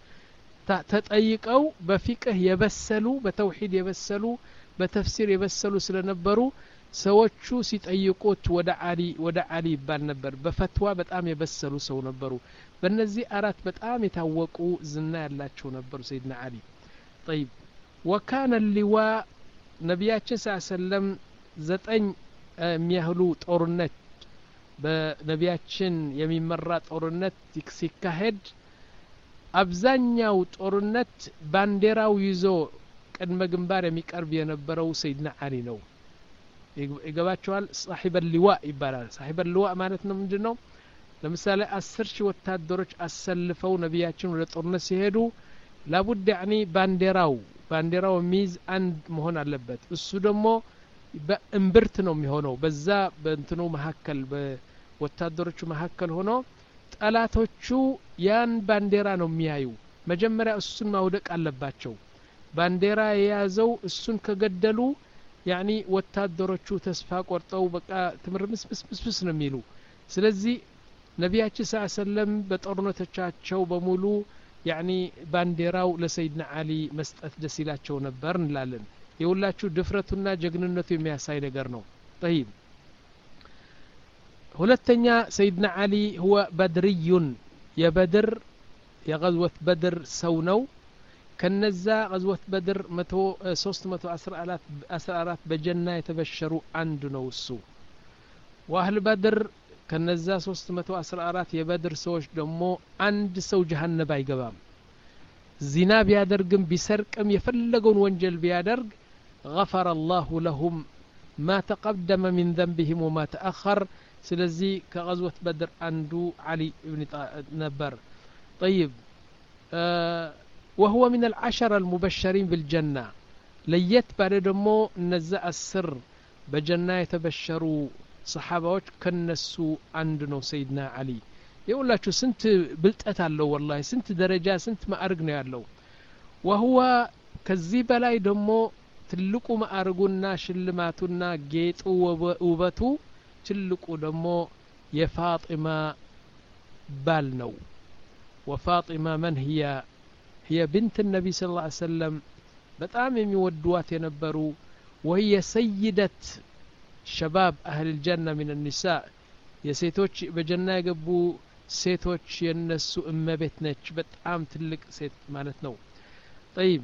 ተጠይቀው በፊቅህ የበሰሉ በተውሂድ የበሰሉ በተፍሲር የበሰሉ ስለነበሩ ሰዎቹ ሲጠይቁት ወደ አሊ ወደ አሊ ይባል ነበር በፈትዋ በጣም የበሰሉ ሰው ነበሩ በእነዚህ አራት በጣም የታወቁ ዝና ያላቸው ነበሩ ሰይድና አሊ طيب وكان اللواء ነብያችን ሰለላሁ ዘጠኝ የሚያህሉ ጦርነት በነብያችን የሚመራ ጦርነት ሲካሄድ አብዛኛው ጦርነት ባንዲራው ይዞ ቅድመ ግንባር የሚቀርብ የነበረው ሰይድና አሊ ነው ይገባቸዋል صاحب اللواء ይባላል صاحب اللواء ማለት ነው ምንድነው ለምሳሌ አስር ሺህ ወታደሮች አሰልፈው ነብያችን ወደ ጦርነት ሲሄዱ ላቡድ يعني ባንዲራው ባንዲራው ሚዝ አንድ መሆን አለበት እሱ ደግሞ በእምብርት ነው የሚሆነው በዛ በእንትኑ መሐከል በወታደሮቹ መሐከል ሆኖ ጠላቶቹ ያን ባንዲራ ነው የሚያዩ መጀመሪያ እሱን ማውደቅ አለባቸው ባንዲራ የያዘው እሱን ከገደሉ ያኒ ወታደሮቹ ተስፋ ቆርጠው በቃ ትምርምስ ምስምስ ነው የሚሉ ስለዚህ ነቢያችን ሰለላሁ ዐለይሂ ወሰለም በጦርነቶቻቸው በሙሉ ያኒ ባንዲራው ለሰይድና አሊ መስጠት ደስ ይላቸው ነበር እንላለን የሁላችሁ ድፍረቱና ጀግንነቱ የሚያሳይ ነገር ነው طيب ሁለተኛ ሰይድና አሊ هو بدري የበድር የغزوة بدر ሰው ነው ከነዛ غزوة بدر ሶስት መቶ አስራ አራት በጀና የተበሸሩ አንዱ ነው እሱ واهل بدر ከነዛ ሶስት መቶ አስራ አራት የበድር ሰዎች ደግሞ አንድ ሰው ጀሃነም አይገባም ዚና ቢያደርግም ቢሰርቅም የፈለገውን ወንጀል ቢያደርግ غفر الله لهم ما تقدم من ذنبهم وما تأخر ስለዚህ ከغزوة بدر አንዱ علي ابن ነበር طيب آه وهو من العشر المبشرين بالجنة ليت بعد دمو نزع السر بجنة يتبشروا صحابوች ከነሱ አንድ ነው ሰይድና አሊ ይውላችሁ ስንት ብልጠት አለው ወላሂ ስንት ደረጃ ስንት ማዕረግ ነው ያለው وهو ከዚህ በላይ ደግሞ ትልቁ ማዕረጉና ሽልማቱና ጌጡ ውበቱ ትልቁ ደግሞ የፋጢማ ባል ነው وفاطمة من هي هي بنت النبي صلى الله عليه وسلم በጣም የሚወዷት የነበሩ وهي سيدة شباب أهل الجنة من النساء የሴቶች በጀና የገቡ ሴቶች የነሱ እመቤት ነች በጣም ትልቅ ሴት ማለት ነው طيب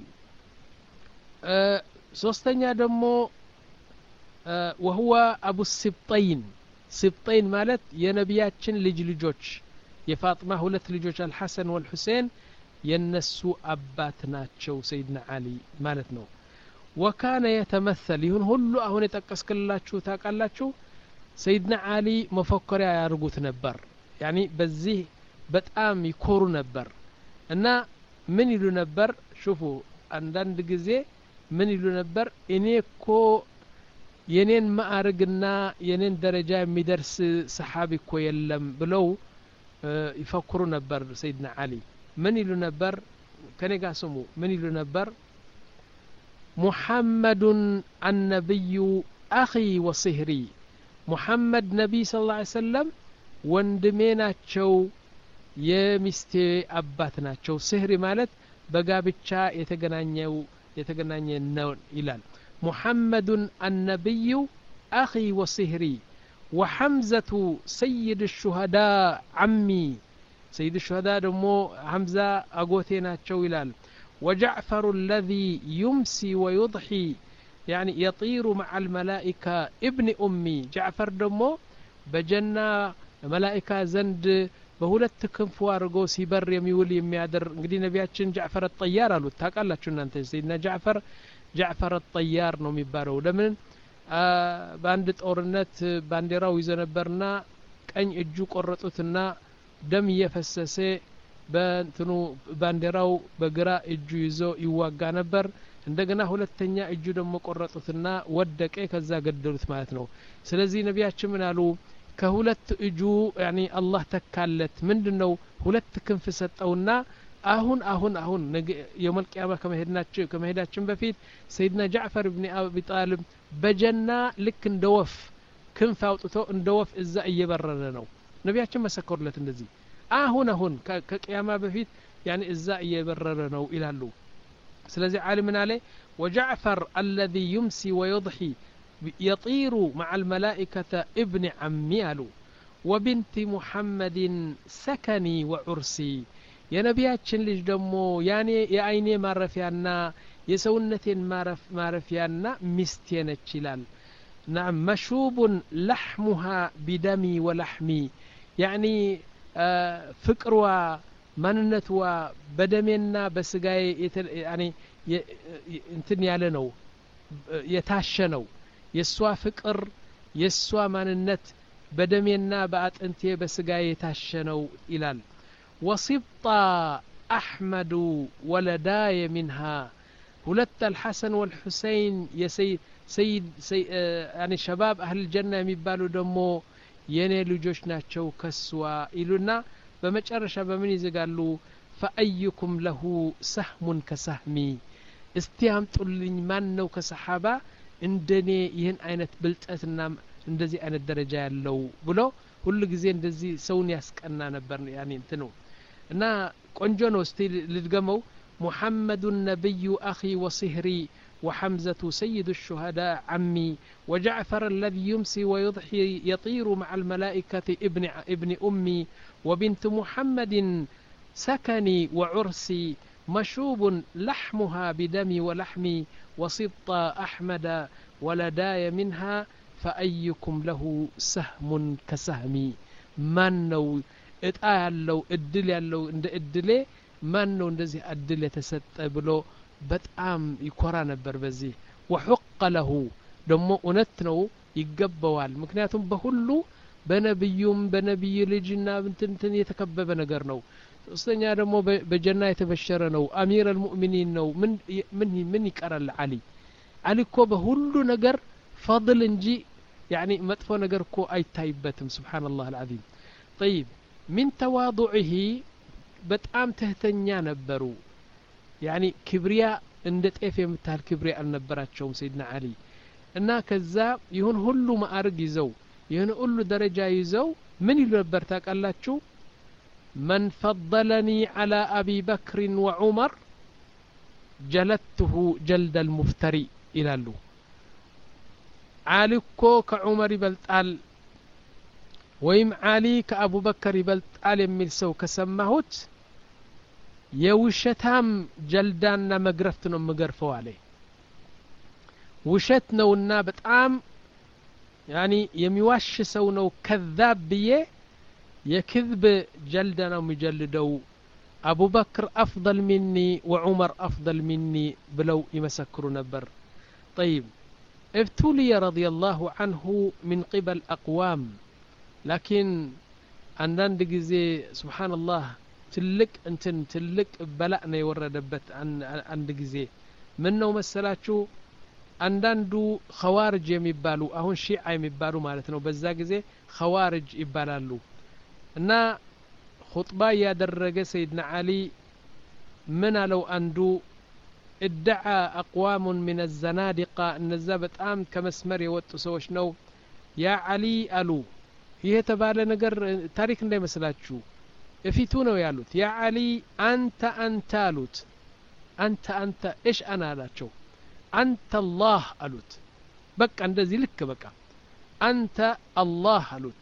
ሶስተኛ ደግሞ وهو أبو السبطين سبطين ማለት የነቢያችን ልጅ ልጆች የፋጥማ ሁለት ልጆች አልሐሰን ወልሁሴን የነሱ አባት ናቸው ሰይድና አሊ ማለት ነው وكان يتمثل ይሁን ሁሉ አሁን የተቀስከላችሁ ታቃላችሁ ሰይድና አሊ መፈከሪያ ያርጉት ነበር ያኒ በዚህ በጣም ይኮሩ ነበር እና ምን ይሉ ነበር ሹፉ አንዳንድ ጊዜ ምን ይሉ ነበር እኔኮ የኔን ማዕረግና የኔን ደረጃ የሚደርስ ሰሃቢ እኮ የለም ብለው ይፈክሩ ነበር ሰይድና አሊ ምን ይሉ ነበር ከኔ ጋር ስሙ ምን ይሉ ነበር محمد النبي أخي وصهري محمد نبي صلى الله عليه وسلم ወንድሜናቸው የሚስቴ አባት ናቸው ስህሪ ማለት በጋብቻ የተገናኘው የተገናኘ ነው ይላል محمد النبي أخي وصهري وحمزة سيد الشهداء عمي سيد الشهداء دمو حمزة أقوتي ናቸው ይላል وجعفر الذي يمسي ويضحي يعني يطير مع الملائكة ابن أمي جعفر دمو بجنة ملائكة زند بهولت ክንፍ አርጎ ሲበር የሚውል የሚያደር እንግዲህ ነቢያችን ጃዕፈር الطيار አሉ ታቃላችሁ እናንተ ሰይድና ጃዕፈር ጃዕፈር الطيار ነው የሚባለው ለምን በአንድ ጦርነት ባንዲራው ይዘነበርና ቀኝ እጁ ቆረጡትና ደም እየፈሰሰ በእንትኑ ባንዲራው በግራ እጁ ይዞ ይዋጋ ነበር እንደገና ሁለተኛ እጁ ደግሞ ቆረጡትና ወደቀ ከዛ ገደሉት ማለት ነው ስለዚህ ነቢያችን ምን አሉ ከሁለት እጁ ያኒ አላህ ተካለት ምንድነው ሁለት ክንፍ ሰጠውና አሁን አሁን አሁን የውመል ቂያማ ከመሄድናቸው ከመሄዳችን በፊት ሰይድና ጃዕፈር ኢብኑ አቢ ጣሊብ በጀና ልክ እንደወፍ ክንፍ አውጥቶ እንደወፍ እዛ እየበረረ ነው ነቢያችን መሰከሩለት እንደዚህ አሁን አሁን ከቂያማ በፊት ያኒ እዛ እየበረረ ነው ይላሉ ስለዚህ ዓሊምን አለ وجعفر الذي يمسي ويضحي يطير مع الملائكة ابن عمي قالوا وبنت محمد سكني وعرسي يا نبياتشن ليش دمو يعني يا عيني معرفيانا يا سونتين معرف معرفيانا مستينة شلال نعم مشوب لحمها بدمي ولحمي يعني آه فكروا مننتوا بدمنا بسقاي يعني انتن يالنو يتاشنو يسوا فكر يسوا مننت بدمنا بأطنቴ በስጋዬ የታሸነው ይላል وصبطا احمد ولداي منها ሁለት الحسن والحسين يسيد سيد سي يعني شباب اهل الجنه የሚባሉ ደግሞ የኔ ልጆች ናቸው ከስዋ ይሉና በመጨረሻ በምን ይዘጋሉ فأيكم له سهم كسهمي استيامطلኝ ማን ነው ከሰሃባ እንደኔ ይህን አይነት ብልጠትና እንደዚህ አይነት ደረጃ ያለው ብሎ ሁሉ ጊዜ እንደዚህ ሰውን ያስቀና ነበር ያኔ እንትኑ እና ቆንጆ ነው እስቲ ልድገመው محمد النبي أخي وصهري وحمزة سيد الشهداء عمي وجعفر الذي يمسي ويضحي يطير مع الملائكة ابن, ابن أمي وبنت محمد سكني وعرسي مشوب لحمها بدمي ولحمي وسبط أحمد ولداي منها فأيكم له سهم كسهمي من نو اتآلو ادل يالو اند ادلي من نو اندزي ادل يتسط بلو በጣም ይኮራ ነበር በዚህ وحق له ደሞ እውነት ነው ይገባዋል ምክንያቱም በሁሉ በነብዩም በነብይ ልጅና እንትን የተከበበ ነገር ነው ሶስተኛ ደግሞ በጀና የተበሸረ ነው አሚር አልሙእሚኒን ነው ምን ምን ምን ይቀራል አሊ አሊ እኮ በሁሉ ነገር فضل እንጂ يعني መጥፎ ነገር እኮ አይታይበትም سبحان الله العظيم طيب من تواضعه በጣም ተህተኛ ነበሩ يعني كبرياء እንደ ጤፍ የምታል كبرياء አልነበራቸውም سيدنا علي እና ከዛ ይሁን ሁሉ ማዕረግ ይዘው ይሁን ሁሉ ደረጃ ይዘው ምን ይሉ ነበር ታውቃላችሁ من فضلني على أبي بكر وعمر جلدته جلد المفتري ይላሉ علي እኮ ከዑመር ይበልጣል ወይም علي ከአቡ በከር ይበልጣል የሚል ሰው ከሰማሁት የውሸታም ጀልዳና መግረፍት ነው መገርፈው አለ ውሸት ነውና በጣም يعني የሚዋሽ ሰው ነው ከذاب ብዬ የክذب ጀልዳ ነው የሚጀልደው أبو بكر أفضل مني وعمر أفضل مني بلو يمسكروا نبر طيب ابتلي رضي الله عنه من قبل أقوام لكن عندنا دقيزي سبحان الله تلك انتن تلك بلأنا يوردبت عند دقيزي منه مسلاتشو عندنا خوارج يميبالو أهون شيعة يميبالو مالتنا وبزا قيزي خوارج يبالالو إنا خطبة يادرق سيدنا علي من لو أندو ادعى أقوام من الزنادقة أن الزابت آم كمسمر يوتسوش نو يا علي ألو هي تبالي نقر تاريخ ندي مسلاتشو افيتونو يالوت يا علي أنت أنت ألوت أنت أنت إيش أنا لاتشو أنت الله ألوت بك عند ذلك بك أنت الله ألوت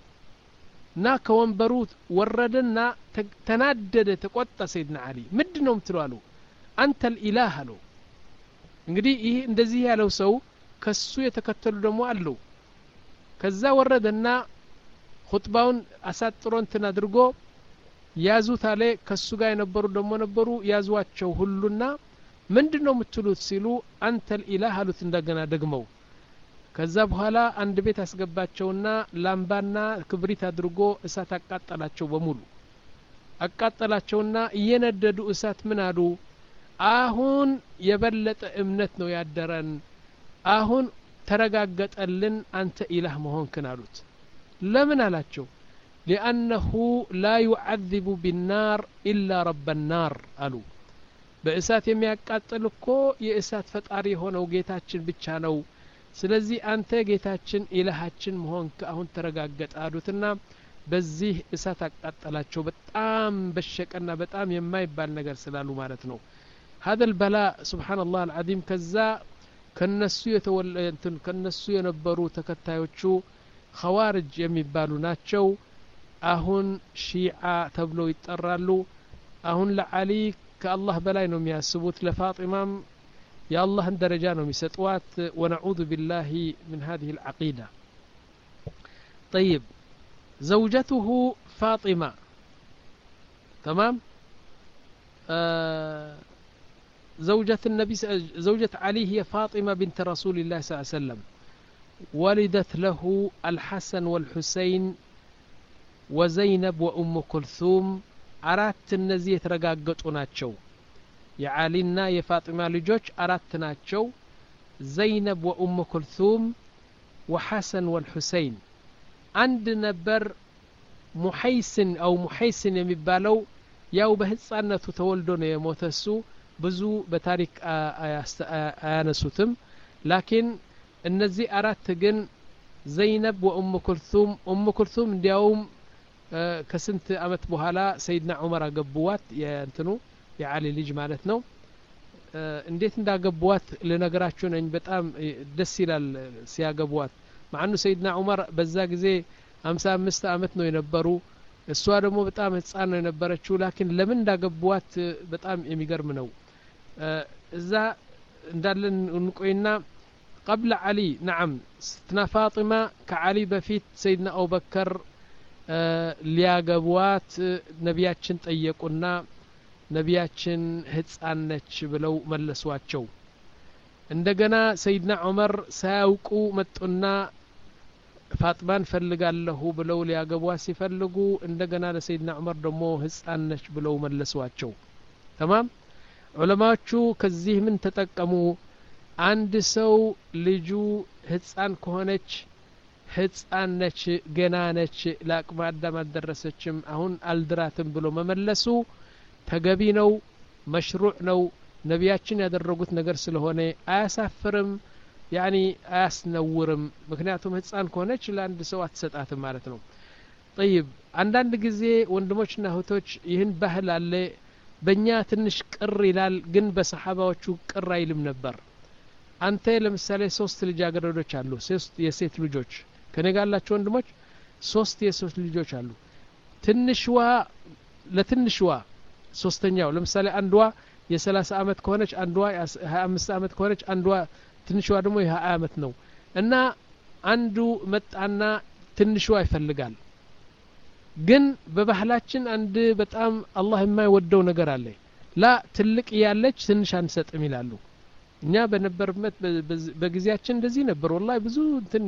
ناك وانبروت وردنا تنادد تقوطى سيدنا علي مدنهم تلوالو أنت الإله له እንግዲህ ይሄ እንደዚህ ያለው ሰው ከሱ የተከተሉ ደግሞ አሉ ከዛ ወረደና ኹጥባውን አሳጥሮን ተናድርጎ ያዙት አለ ከሱ ጋር የነበሩ ደግሞ ነበሩ ያዟቸው ሁሉና ምንድነው የምትሉት ሲሉ አንተ الإله አሉት እንደገና ደግመው ከዛ በኋላ አንድ ቤት አስገባቸውና ላምባና ክብሪት አድርጎ እሳት አቃጠላቸው በሙሉ አቃጠላቸውና እየነደዱ እሳት ምን አሉ አሁን የበለጠ እምነት ነው ያደረን አሁን ተረጋገጠልን አንተ ኢላህ መሆንክን አሉት ለምን አላቸው لأنه لا يعذب بالنار إلا رب النار አሉ በእሳት የሚያቃጥል እኮ የእሳት ፈጣሪ ሆነው ጌታችን ብቻ ነው ስለዚህ አንተ ጌታችን ኢላሃችን መሆንክ አሁን ተረጋገጠ አሉትና በዚህ እሳት አቃጠላቸው በጣም በሸቀና በጣም የማይባል ነገር ስላሉ ማለት ነው هذا البلاء سبحان الله العظيم كذا ከነሱ የተወለንትን ከነሱ የነበሩ ተከታዮቹ ኸዋርጅ የሚባሉ ናቸው አሁን ሺዓ ተብለው ይጠራሉ አሁን ለዓሊ ከአላህ በላይ ነው የሚያስቡት ለፋጢማም يا الله درجة نوم يسطوات ونعوذ بالله من هذه العقيدة طيب زوجته فاطمة تمام آه زوجة النبي زوجة علي هي فاطمة بنت رسول الله صلى الله عليه وسلم ولدت له الحسن والحسين وزينب وأم كلثوم أرات النزية رقاقتوناتشو የዓሊና የፋጢማ ልጆች አራት ናቸው ዘይነብ ወኡም ኩልሱም ወሐሰን ወልሁሰይን አንድ ነበር ሙሐይስን አው ሙሐይስን የሚባለው ያው በህፃነቱ ተወልዶ ነው የሞተሱ ብዙ በታሪክ አያነሱትም ላኪን እነዚህ አራት ግን ዘይነብ ወኡም ኩልቱም ኡም ኩልቱም እንዲያውም ከስንት አመት በኋላ ሰይድና ዑመር አገቡዋት የእንትኑ የዓሊ ልጅ ማለት ነው እንዴት እንዳገቡዋት ለነገራችሁ ነኝ በጣም ደስ ይላል ሲያገቡዋት ማዕኑ ሰይድና ዑመር በዛ ጊዜ ሃምሳ አምስት አመት ነው የነበሩ እሷ ደግሞ በጣም ህፃን ነው የነበረችው ላኪን ለምን እንዳገቡዋት በጣም የሚገርም ነው እዛ እንዳለን እንቆይና قبل علي نعم ستنا فاطمة كعلي بفيت سيدنا أبو بكر ሊያገቧት ነቢያችን ጠየቁና ነቢያችን ህፃን ነች ብለው መለሷቸው እንደገና ሰይድና ዑመር ሳያውቁ መጡና ፋጥማን ፈልጋለሁ ብለው ሊያገቧት ሲፈልጉ እንደገና ለሰይድና ዑመር ደግሞ ህፃን ነች ብለው መለሷቸው تمام ዑለማዎቹ ከዚህ ምን ተጠቀሙ አንድ ሰው ልጁ ህፃን ከሆነች ህፃን ነች ገና ነች ለአቅመ አዳም አልደረሰችም አሁን አልድራትም ብሎ መመለሱ ተገቢ ነው መሽሩዕ ነው ነቢያችን ያደረጉት ነገር ስለሆነ አያሳፍርም ያኒ አያስነውርም ምክንያቱም ህፃን ከሆነች ለአንድ ሰው አትሰጣትም ማለት ነው طيب አንዳንድ ጊዜ ወንድሞችና እህቶች ይህን ባህል አለ በእኛ ትንሽ ቅር ይላል ግን በሰሓባዎቹ ቅር አይልም ነበር አንተ ለምሳሌ ሶስት ልጃገረዶች አሉ ሶስት የሴት ልጆች ከነጋላቸው ወንድሞች ሶስት የሶስት ልጆች አሉ ትንሽዋ ለትንሽዋ ሶስተኛው ለምሳሌ አንዷ የ30 አመት ከሆነች አንዷ የ25 አመት ከሆነች አንዷ ትንሽዋ ደግሞ የ20 አመት ነው እና አንዱ መጣና ትንሽዋ ይፈልጋል ግን በባህላችን አንድ በጣም አላህ የማይወደው ነገር አለ ላ ትልቅ ያለች ትንሽ አንሰጥም ይላሉ እኛ በነበርበት በጊዜያችን እንደዚህ ነበር والله ብዙ እንትን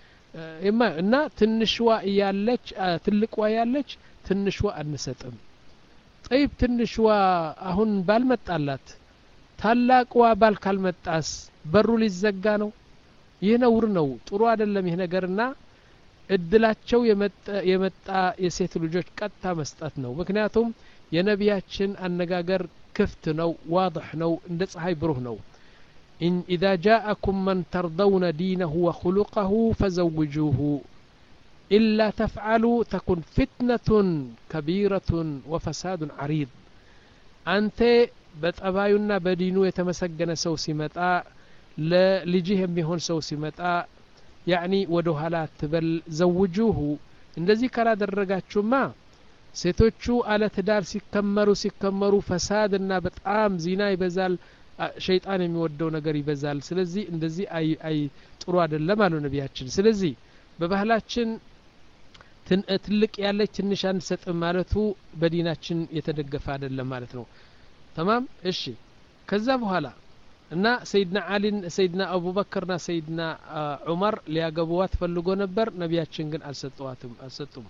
እና ትንሽዋ ያለች ትልቅዋ ያለች ትንሽዋ አንሰጥም طيب ትንሽዋ አሁን ባልመጣላት ታላቅዋ ባል ካልመጣስ በሩ ሊዘጋ ነው ይህ ነውር ነው ጥሩ አይደለም ይህ ነገርና እድላቸው የመጣ የመጣ የሴት ልጆች ቀጣ መስጠት ነው ምክንያቱም የነቢያችን አነጋገር ክፍት ነው ዋضح ነው እንደ ፀሐይ ብሩህ ነው إن إذا جاءكم من ترضون دينه وخلقه فزوجوه إلا تفعلوا تكن فتنة كبيرة وفساد عريض أنت بتأباينا بدينو يتمسجن سو سمتا لجيهم بهون سو سمتا يعني ودهالات بل زوجوه እንደዚህ ካላደረጋችሁ ማ ሴቶቹ አለ ትዳር ሲከመሩ ሲከመሩ ፈሳድና በጣም ዚና ይበዛል ሸይጣን የሚወደው ነገር ይበዛል ስለዚህ እንደዚህ አይ አይ ጥሩ አይደለም አሉ ነቢያችን ስለዚህ በባህላችን ትልቅ ያለች ትንሽ አንሰጥ ማለቱ በዲናችን የተደገፈ አይደለም ማለት ነው تمام እሺ ከዛ በኋላ እና ሰይድና አሊን ሰይድና አቡበከርና ሰይድና ዑመር ሊያገቡዋት ፈልጎ ነበር ነቢያችን ግን አልሰጧትም አልሰጡም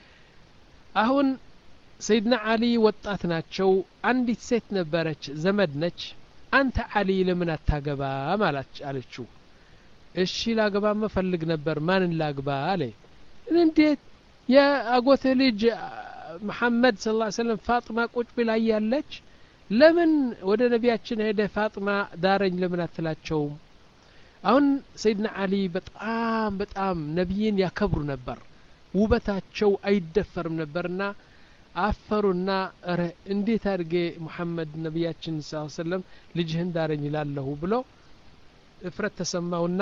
አሁን ሰይድና አሊ ወጣት ናቸው አንዲት ሴት ነበረች ዘመድ ነች አንተ አሊ ለምን አታገባ ማለት አለችው እሺ ላገባ መፈልግ ነበር ማንን ላግባ አለ እንዴት ያ አጎቴ ልጅ መሐመድ ሰለላሁ ዐለይሂ ወሰለም ፋጥማ ቁጭ ብላ ያለች ለምን ወደ ነቢያችን ሄደ ፋጥማ ዳረኝ ለምን አትላቸው አሁን ሰይድና አሊ በጣም በጣም ነብይን ያከብሩ ነበር ውበታቸው አይደፈርም ነበርና አፈሩና አረ እንዴት አድርጌ መሐመድ ነብያችን ሰለላሁ ዐለይሂ ወሰለም ልጅህን ዳረኝ ይላልሁ ብሎ እፍረት ተሰማውና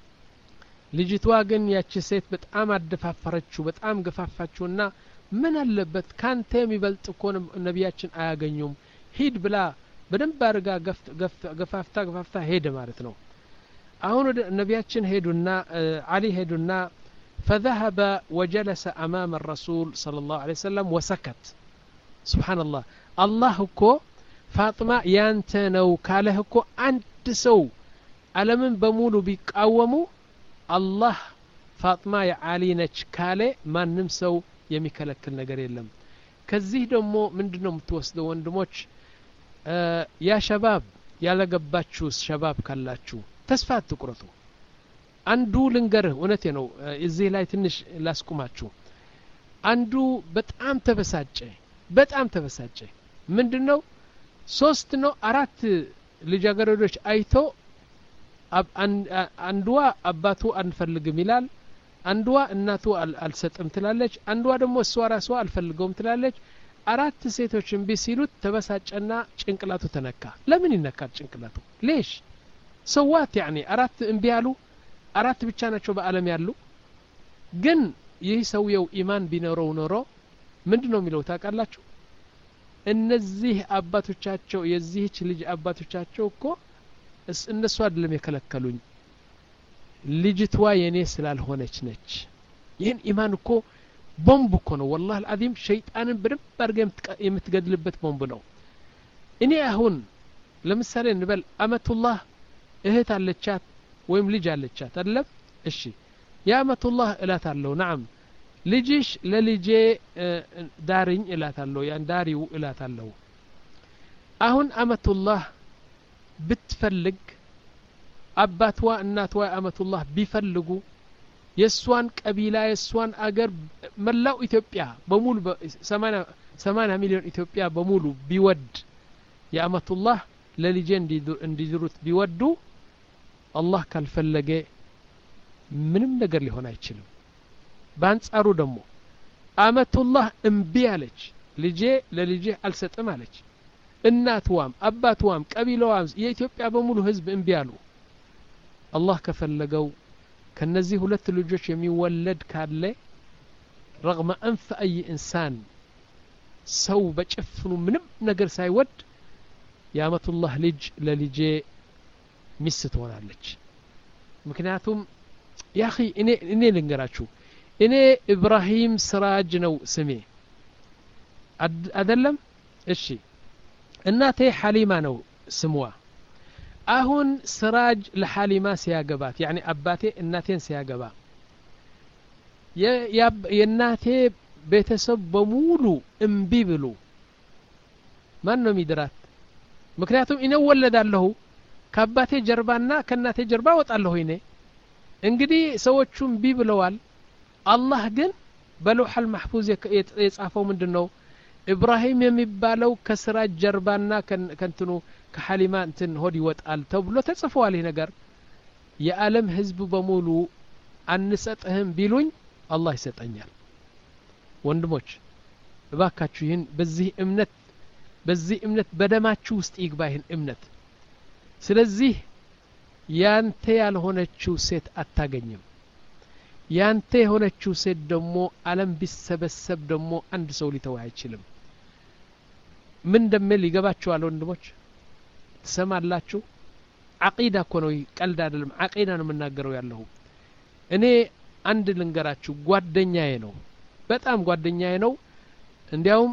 ልጅቷ ግን ያቺ ሴት በጣም አደፋፈረችው በጣም ገፋፋችውና ምን አለበት ካንተ የሚበልጥ እኮ ነብያችን አያገኙም ሂድ ብላ በደንብ አርጋ ገፋፍታ ገፋፍታ ሄደ ማለት ነው አሁን ወደ ነብያችን ሄዱና አሊ ሄዱና فذهب وجلس أمام الرسول صلى الله عليه وسلم وسكت سبحان الله الله كو فاطمة يانتنو كاله كو عند سو على من بمولو بيقاومو الله فاطمة يا علي نچ كاله ما نمسو يميكلكل ነገር የለም ከዚህ ደግሞ ምንድነው የምትወስደው ወንድሞች ያ ሸባብ ያለገባችሁ ሸባብ ካላችሁ ተስፋ አትቁረጡ አንዱ ልንገርህ እውነቴ ነው እዚህ ላይ ትንሽ ላስቁማችሁ አንዱ በጣም ተበሳጨ በጣም ተበሳጨ ምንድነው ሶስት ነው አራት ልጃገረዶች አይቶ አንዱዋ አባቱ አንፈልግም ይላል አንዱዋ እናቱ አልሰጥም ትላለች አንዱዋ ደግሞ እሷ ራሷ አልፈልገውም ትላለች አራት ሴቶች እምቢ ሲሉት ተበሳጨና ጭንቅላቱ ተነካ ለምን ይነካል ጭንቅላቱ ليش ሰዋት يعني አራት እምቢ ያሉ አራት ብቻ ናቸው በአለም ያሉ ግን ይህ ሰውየው ኢማን ቢኖረው ኖሮ ምንድነው የሚለው ታውቃላችሁ እነዚህ አባቶቻቸው የዚህች ልጅ አባቶቻቸው እኮ እነሱ አይደለም የከለከሉኝ ልጅቷ የኔ ስላልሆነች ነች ይህን ኢማን እኮ ቦምብ እኮ ነው والله العظيم ሸይጣንን በደንብ አድርገህ የምትገድልበት ቦምብ ነው እኔ አሁን ለምሳሌ እንበል አመቱላህ እህት አለቻት ወይም ልጅ አለቻት አይደለም እሺ ያ አመቱላህ እላታለሁ نعم ልጅሽ ለልጄ ዳርኝ እላታለሁ ያን ዳሪው እላታለሁ አሁን አመቱላህ ብትፈልግ አባቷ እናቷ አመቱላህ ቢፈልጉ የሷን ቀቢላ የሷን አገር መላው ኢትዮጵያ በሙሉ ሰማንያ ሚሊዮን ኢትዮጵያ በሙሉ ቢወድ የአመቱላህ ለልጄ እንዲድሩት ቢወዱ አላህ ካልፈለገ ምንም ነገር ሊሆን አይችልም በአንጻሩ ደግሞ አመቱላህ እምቢ አለች ልጄ ለልጄ አልሰጥም አለች እናቷም አባቷም ቀቢላዋም የኢትዮጵያ በሙሉ ህዝብ እምቢ አሉ አላህ ከፈለገው ከነዚህ ሁለት ልጆች የሚወለድ ካለ رغم انف اي انسان ሰው በጭፍኑ ምንም ነገር ሳይወድ የአመቱላህ ልጅ ለልጄ ሚስት ሆናለች ምክንያቱም يا اخي እኔ እኔ ልንገራችሁ እኔ ኢብራሂም ስራጅ ነው ስሜ አይደለም እሺ እናቴ ሐሊማ ነው ስሟ አሁን ስራጅ ለሐሊማ ሲያገባት يعني አባቴ እናቴን ሲያገባ የእናቴ ቤተሰብ በሙሉ እምቢ ብሉ ማን ነው ሚድራት ምክንያቱም እኔ ወለዳለሁ ከአባቴ ጀርባና ከእናቴ ጀርባ ወጣለሁ እኔ እንግዲህ ሰዎቹ እምቢ ብለዋል አላህ ግን በለውሐል መህፉዝ የጻፈው ምንድነው ኢብራሂም የሚባለው ከስራጅ ጀርባና ከንትኑ ከሐሊማ እንትን ሆድ ይወጣል ተብሎ ተጽፏል ይሄ ነገር የዓለም ህዝብ በሙሉ አንሰጥህም ቢሉኝ አላህ ይሰጠኛል ወንድሞች እባካችሁ ይህን በዚህ እምነት በዚህ እምነት በደማችሁ ውስጥ ይግባ ይህን እምነት ስለዚህ ያንተ ያልሆነችው ሴት አታገኝም ያንተ የሆነችው ሴት ደግሞ ዓለም ቢሰበሰብ ደግሞ አንድ ሰው ሊተው አይችልም ምን እንደሚል ይገባችኋል ወንድሞች ትሰማላችሁ አቂዳ እኮ ነው ቀልድ አይደለም አቂዳ ነው የምናገረው ያለው እኔ አንድ ልንገራችሁ ጓደኛዬ ነው በጣም ጓደኛዬ ነው እንዲያውም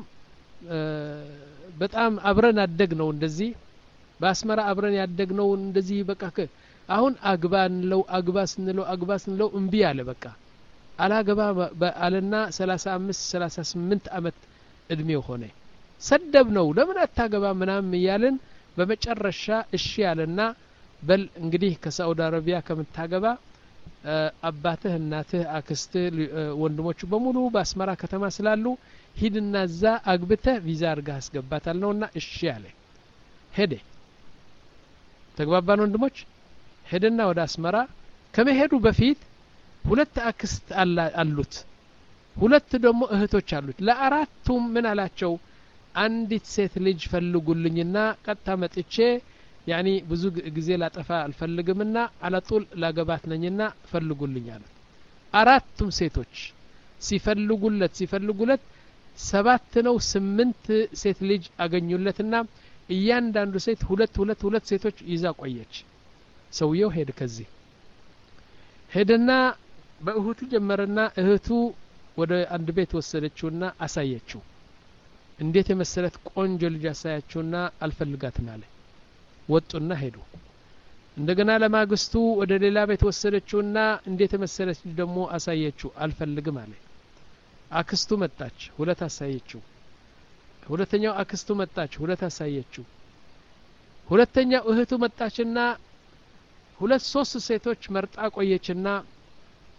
በጣም አብረን አደግ ነው እንደዚህ በአስመራ አብረን ያደግ ነው እንደዚህ በቃ አሁን አግባ እንለው አግባ ስንለው አግባ ስንለው እምቢ አለ በቃ አላገባ አለና ሰላሳ አምስት ሰላሳ ስምንት አመት እድሜው ሆነ ሰደብ ነው ለምን አታገባ ምናምን ይያልን በመጨረሻ እሺ ያለና በል እንግዲህ ከሳውዲ አረቢያ ከምታገባ አባትህ እናትህ አክስትህ ወንድሞቹ በሙሉ በአስመራ ከተማ ስላሉ ሂድና እዛ አግብተህ ቪዛ አርጋ አስገባታለውና እሺ ያለ ሄደ ተግባባን ወንድሞች ሄደና ወደ አስመራ ከመሄዱ በፊት ሁለት አክስት አሉት ሁለት ደግሞ እህቶች አሉት ለአራቱም ምን አላቸው አንዲት ሴት ልጅ ፈልጉልኝና ቀጣ መጥቼ ያኒ ብዙ ጊዜ ላጠፋ አልፈልግምና አላጡል ላገባት ነኝና ፈልጉልኝ አለ አራቱም ሴቶች ሲፈልጉለት ሲፈልጉለት ሰባት ነው ስምንት ሴት ልጅ አገኙለትና እያንዳንዱ ሴት ሁለት ሁለት ሁለት ሴቶች ይዛ ቆየች ሰውየው ሄደ ከዚህ ሄደና በእህቱ ጀመረና እህቱ ወደ አንድ ቤት ወሰደችውና አሳየችው እንዴት የመሰለት ቆንጆ ልጅ አሳያችውና አልፈልጋትም አለ ወጡና ሄዱ እንደገና ለማግስቱ ወደ ሌላ ቤት ወሰደችውና እንዴት የመሰለች ደግሞ አሳየችው አልፈልግም አለ አክስቱ መጣች ሁለት አሳየችው ሁለተኛው አክስቱ መጣች ሁለት አሳየችው ሁለተኛው እህቱ መጣችና ሁለት ሶስት ሴቶች መርጣ ቆየችና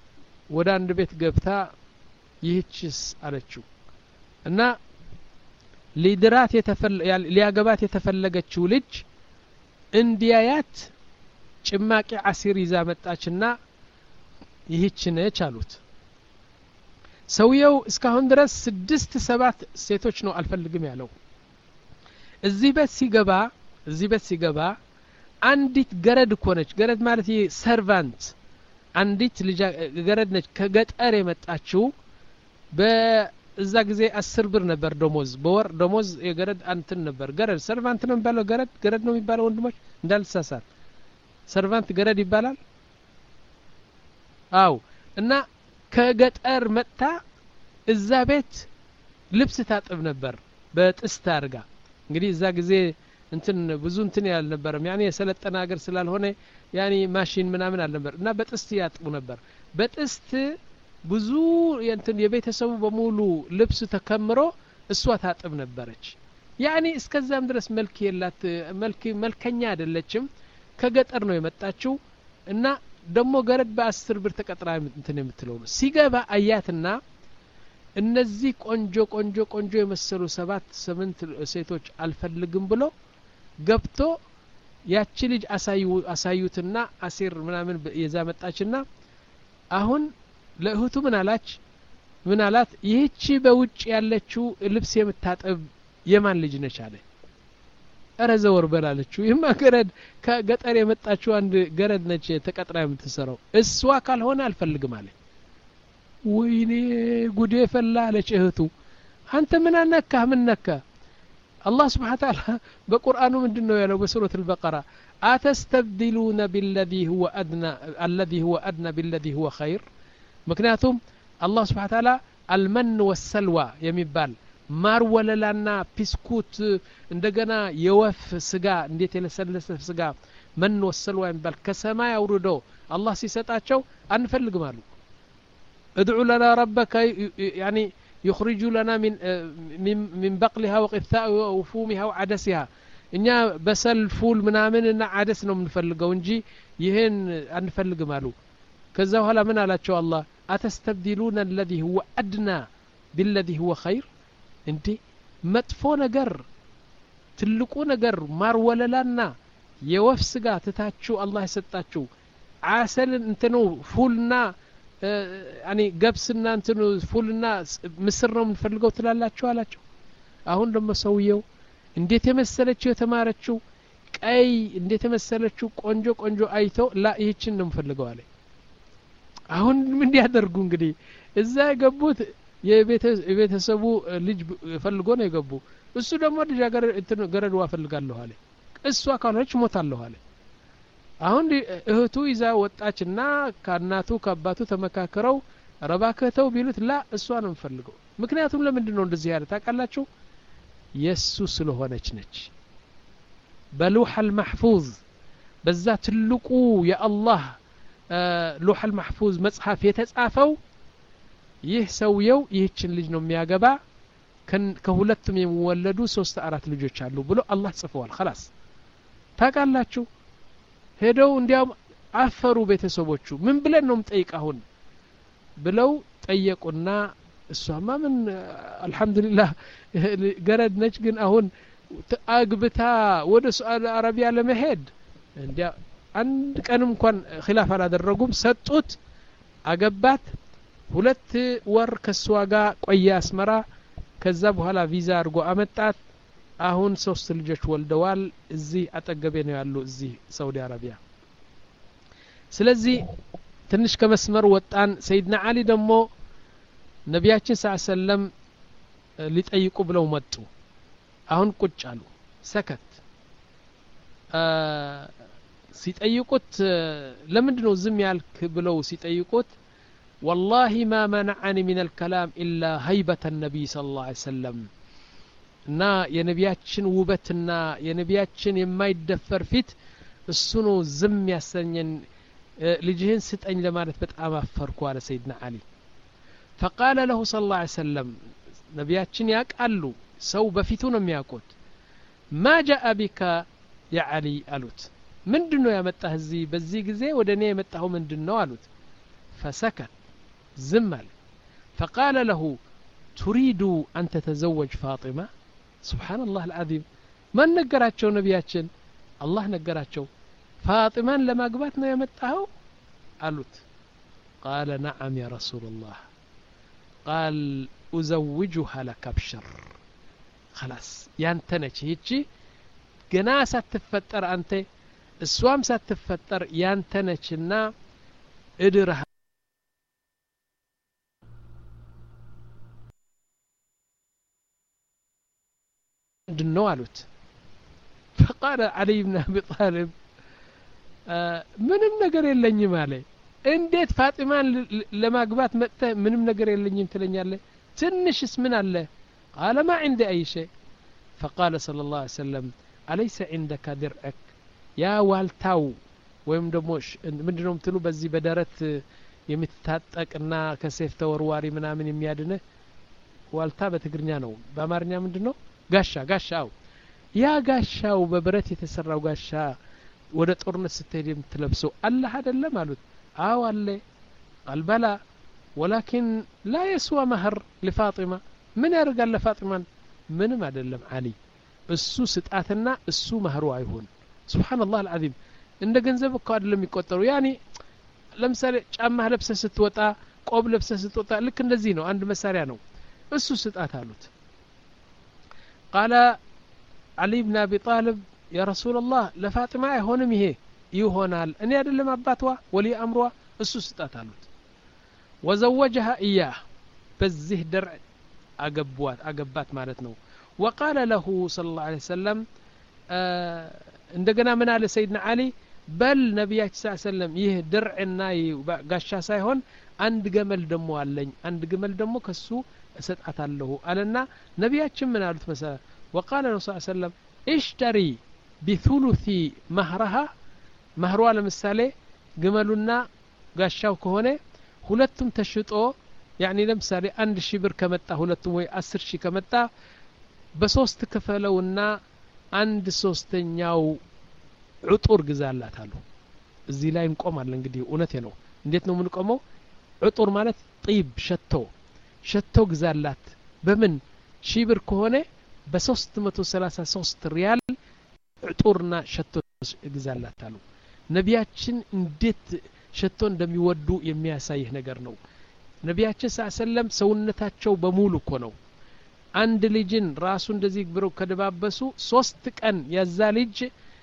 ወደ አንድ ቤት ገብታ ይህችስ አለችው እና ሊድራት የተፈለ ሊያገባት የተፈለገችው ልጅ እንዲያያት ጭማቂ አሲር ይዛ መጣችና ይህች ነች አሉት። ሰውየው እስካሁን ድረስ ስድስት ሰባት ሴቶች ነው አልፈልግም ያለው። እዚህ ቤት ሲገባ እዚህ ቤት ሲገባ አንዲት ገረድ እኮ ነች። ገረድ ማለት ይሄ ሰርቫንት አንዲት ልጅ ገረድ ነች ከገጠር የመጣችው። በዛ ጊዜ አስር ብር ነበር ደሞዝ በወር ደሞዝ የገረድ አንትን ነበር። ገረድ ሰርቫንት ነው የሚባለው። ገረድ ገረድ ነው የሚባለው ወንድሞች እንዳልተሳሳት ሰርቫንት ገረድ ይባላል። አው እና ከገጠር መጣ እዛ ቤት ልብስ ታጥብ ነበር በጥስት አርጋ። እንግዲህ እዛ ጊዜ እንትን ብዙ እንትን ያል ነበር ያኔ የሰለጠነ ሀገር ስላልሆነ ያኔ ማሽን ምናምን አልነበር እና በጥስት ያጥቡ ነበር። በጥስት ብዙ እንትን የቤተሰቡ በሙሉ ልብስ ተከምሮ እሷ ታጥብ ነበረች። ያኔ እስከዛም ድረስ መልክ የላት መልክ መልከኛ አይደለችም። ከገጠር ነው የመጣችው እና ደሞ ገረድ በአስር ብር ተቀጥራ እንትን የምትለው ነው። ሲገባ አያትና እነዚህ ቆንጆ ቆንጆ ቆንጆ የመሰሉ ሰባት ስምንት ሴቶች አልፈልግም ብሎ ገብቶ ያቺ ልጅ አሳዩ አሳዩትና አሲር ምናምን የዛ መጣችና አሁን ለእህቱ ምን አላች ምን አላት ይህቺ በውጭ ያለችው ልብስ የምታጠብ የማን ልጅ ነች አለ። አረ ዘወር በላለችው ይህማ ገረድ ከገጠር የመጣችው አንድ ገረድ ነች ተቀጥራ የምትሰራው እሷ ካልሆነ አልፈልግም አለ። ወይኔ ጉዴ ፈላ አለች እህቱ። አንተ ምን አነካ ምን ነካ? الله سبحانه وتعالى بقرآنه من دنو يلو بسورة البقرة أتستبدلون بالذي هو أدنى الذي هو أدنى بالذي هو خير. مكنياتهم الله سبحانه وتعالى المن والسلوى يميبال مار ولا لنا بسكوت እንደገና የወፍ ስጋ እንዴት የለሰለሰ ስጋ من والسلوى يميبال كسماء يوردو الله ሲሰጣቸው አንፈልግም አሉ። ادعوا لنا ربك يعني يخرج لنا من من بقلها وقثائها وفومها وعدسها እኛ በሰል ፉል ምናምንና አደስ ነው የምንፈልገው እንጂ ይሄን አንፈልግም አሉ። ከዛ በኋላ ምን አላቸው አላህ أتستبدلون الذي هو أدنى بالذي هو خير እንዴ መጥፎ ነገር ትልቁ ነገር ማር ወለላና የወፍ ስጋ ትታችሁ አላህ የሰጣችሁ አሰል እንትኑ ፉልና ያኒ ገብስና እንትኑ ፉልና ምስር ነው የምንፈልገው ትላላችሁ አላቸው። አሁን ደግሞ ሰውየው እንዴት የመሰለችው የተማረችው ቀይ እንዴት የመሰለችው ቆንጆ ቆንጆ አይቶ ላ ይህችን ነው የምፈልገው አለ። አሁን ምን ያደርጉ እንግዲህ እዛ የገቡት የቤተሰቡ ልጅ ፈልጎ ነው የገቡ። እሱ ደግሞ ልጅ አገር እንትን ገረድ ዋፈልጋለሁ አለ። እሷ ካልሆነች ሞታለሁ አለ። አሁን እህቱ ይዛ ወጣችና ከናቱ ከአባቱ ተመካከረው ረባከተው ቢሉት ላ እሷ ነው የምፈልገው። ምክንያቱም ለምንድን ነው እንደዚህ ያለ ታውቃላችሁ? የሱ ስለሆነች ነች። በሉህ المحفوظ በዛ ትልቁ የአላህ ሉህ المحفوظ መጽሐፍ የተጻፈው ይህ ሰውየው ይህችን ልጅ ነው የሚያገባ ከሁለቱም የሚወለዱ ሶስት አራት ልጆች አሉ ብሎ አላህ ጽፈዋል። خلاص ታውቃላችሁ? ሄደው እንዲያም አፈሩ ቤተሰቦቹ። ምን ብለን ነው የምጠይቃውን ብለው ጠየቁና እሷማ ምን አልহামዱሊላህ ገረድ ነች ግን አሁን አግብታ ወደ ሳዑዲ አረቢያ ለመሄድ እንዲያ አንድ ቀንም እንኳን ኺላፍ አላደረጉም። ሰጡት፣ አገባት። ሁለት ወር ከሷ ጋር ቆየ አስመራ። ከዛ በኋላ ቪዛ አድርጎ አመጣት። አሁን ሶስት ልጆች ወልደዋል። እዚህ አጠገቤ ነው ያሉ እዚህ ሳዑዲ አረቢያ። ስለዚህ ትንሽ ከመስመር ወጣን። ሰይድና አሊ ደግሞ ነቢያችን ሰለላሁ ዐለይሂ ወሰለም ሊጠይቁ ብለው መጡ። አሁን ቁጭ አሉ። ሰከት ሲጠይቁት ለምንድነው ዝም ያልክ ብለው ሲጠይቁት والله ما منعني من الكلام إلا هيبة النبي صلى الله عليه وسلم እና የነቢያችን ውበትና የነቢያችን የማይደፈር ፊት እሱ ነው ዝም ያሰኘን። ልጅህን ስጠኝ ለማለት በጣም አፈርኩ አለ ሰይድና አሊ። فقال له صلى الله عليه وسلم ነቢያችን ያቃሉ ሰው በፊቱ ነው የሚያውቁት። ما جاء بك يا علي አሉት። ምንድነው ያመጣህ እዚህ በዚህ ጊዜ ወደኔ የመጣው ምንድነው አሉት። فسكت ዝም አለ። فقال له تريد أن تتزوج فاطمة ሱብሃንአላህ አልዓዚም ማን ነገራቸው ነቢያችን አላህ ነገራቸው ፋጢማን ለማግባት ነው የመጣኸው አሉት قال نعم يا رسول الله قال أزوجها لك بشر خلاص ያንተነች ይቺ ገና ሳትፈጠር አንተ እሷም ሳትፈጠር ያንተነችና እድርህ ምንድነው አሉት فقال علي بن ابي طالب ምንም ነገር የለኝም አለ እንዴት ፋጢማን ለማግባት መጥተህ ምንም ነገር የለኝም ትለኛለህ ትንሽስ ምን አለ قال ما عندي اي شيء فقال صلى الله عليه وسلم أليس عندك درعك يا والتاو ወይም ደግሞ ምንድነው ምትሉ በዚህ በደረት የምትታጠቅና ከሰይፍ ተወርዋሪ ምናምን የሚያድነ ዋልታ በትግርኛ ነው በአማርኛ ምንድነው ጋሻ ጋሻው ያ ጋሻው በብረት የተሰራው ጋሻ ወደ ጦርነት ስትሄድ የምትለብሰው አላህ አይደለም አሉት አው አለ አልበላ ولكن لا يسوى مهر لفاطمه ምን ያርጋል ለፋጢማን ምንም አይደለም አሊ እሱ ስጣትና እሱ መህሩ አይሆን ሱብሃንአላህ አልዓዚም እንደ ገንዘብ እኮ አይደለም የሚቆጠሩ ያኒ ለምሳሌ ጫማ ለብሰህ ስትወጣ ቆብ ለብሰህ ስትወጣ ልክ እንደዚህ ነው አንድ መሳሪያ ነው እሱ ስጣት አሉት قال علي بن ابي طالب يا رسول الله لفاطمه አይሆንም ይሄ ይሆናል እኔ አይደለም አባቷ ወሊ አምሯ እሱ ስጣት አሉት وزوجها اياه በዚህ درع አገቧት አገባት ማለት ነው وقال له صلى الله عليه وسلم እንደገና ምን አለ ሰይድና አሊ በል ነብያችን ሰለላሁ ዐለይሂ ወሰለም ይህ ድርዕና ጋሻ ሳይሆን አንድ ገመል ደሞ አለኝ አንድ ገመል ደሞ ከሱ እሰጣታለሁ አለና ነብያችን ምን አሉት መሰለ وقال له صلى الله عليه وسلم اشتري بثلث مهرها مهرዋ ለምሳሌ ገመሉና ጋሻው ከሆነ ሁለቱም ተሽጦ يعني ለምሳሌ አንድ ሺህ ብር ከመጣ ሁለቱም ወይ አስር ሺህ ከመጣ በሶስት ከፈለውና አንድ ሶስተኛው ዑጡር ግዛላት አሉ እዚህ ላይ እንቆማለን እንግዲህ እውነቴ ነው እንዴት ነው የምንቆመው ዑጡር ማለት ጢብ ሸቶ ሸቶ ግዛላት በምን ሺህ ብር ከሆነ በ333 ሪያል ዑጡርና ሸቶ ግዛላት አሉ ነቢያችን እንዴት ሸቶ እንደሚወዱ የሚያሳይ ነገር ነው ነቢያችን ሰለላሁ ሰውነታቸው በሙሉ እኮ ነው አንድ ልጅን ራሱ እንደዚህ ብለው ከደባበሱ ሶስት ቀን ያዛ ልጅ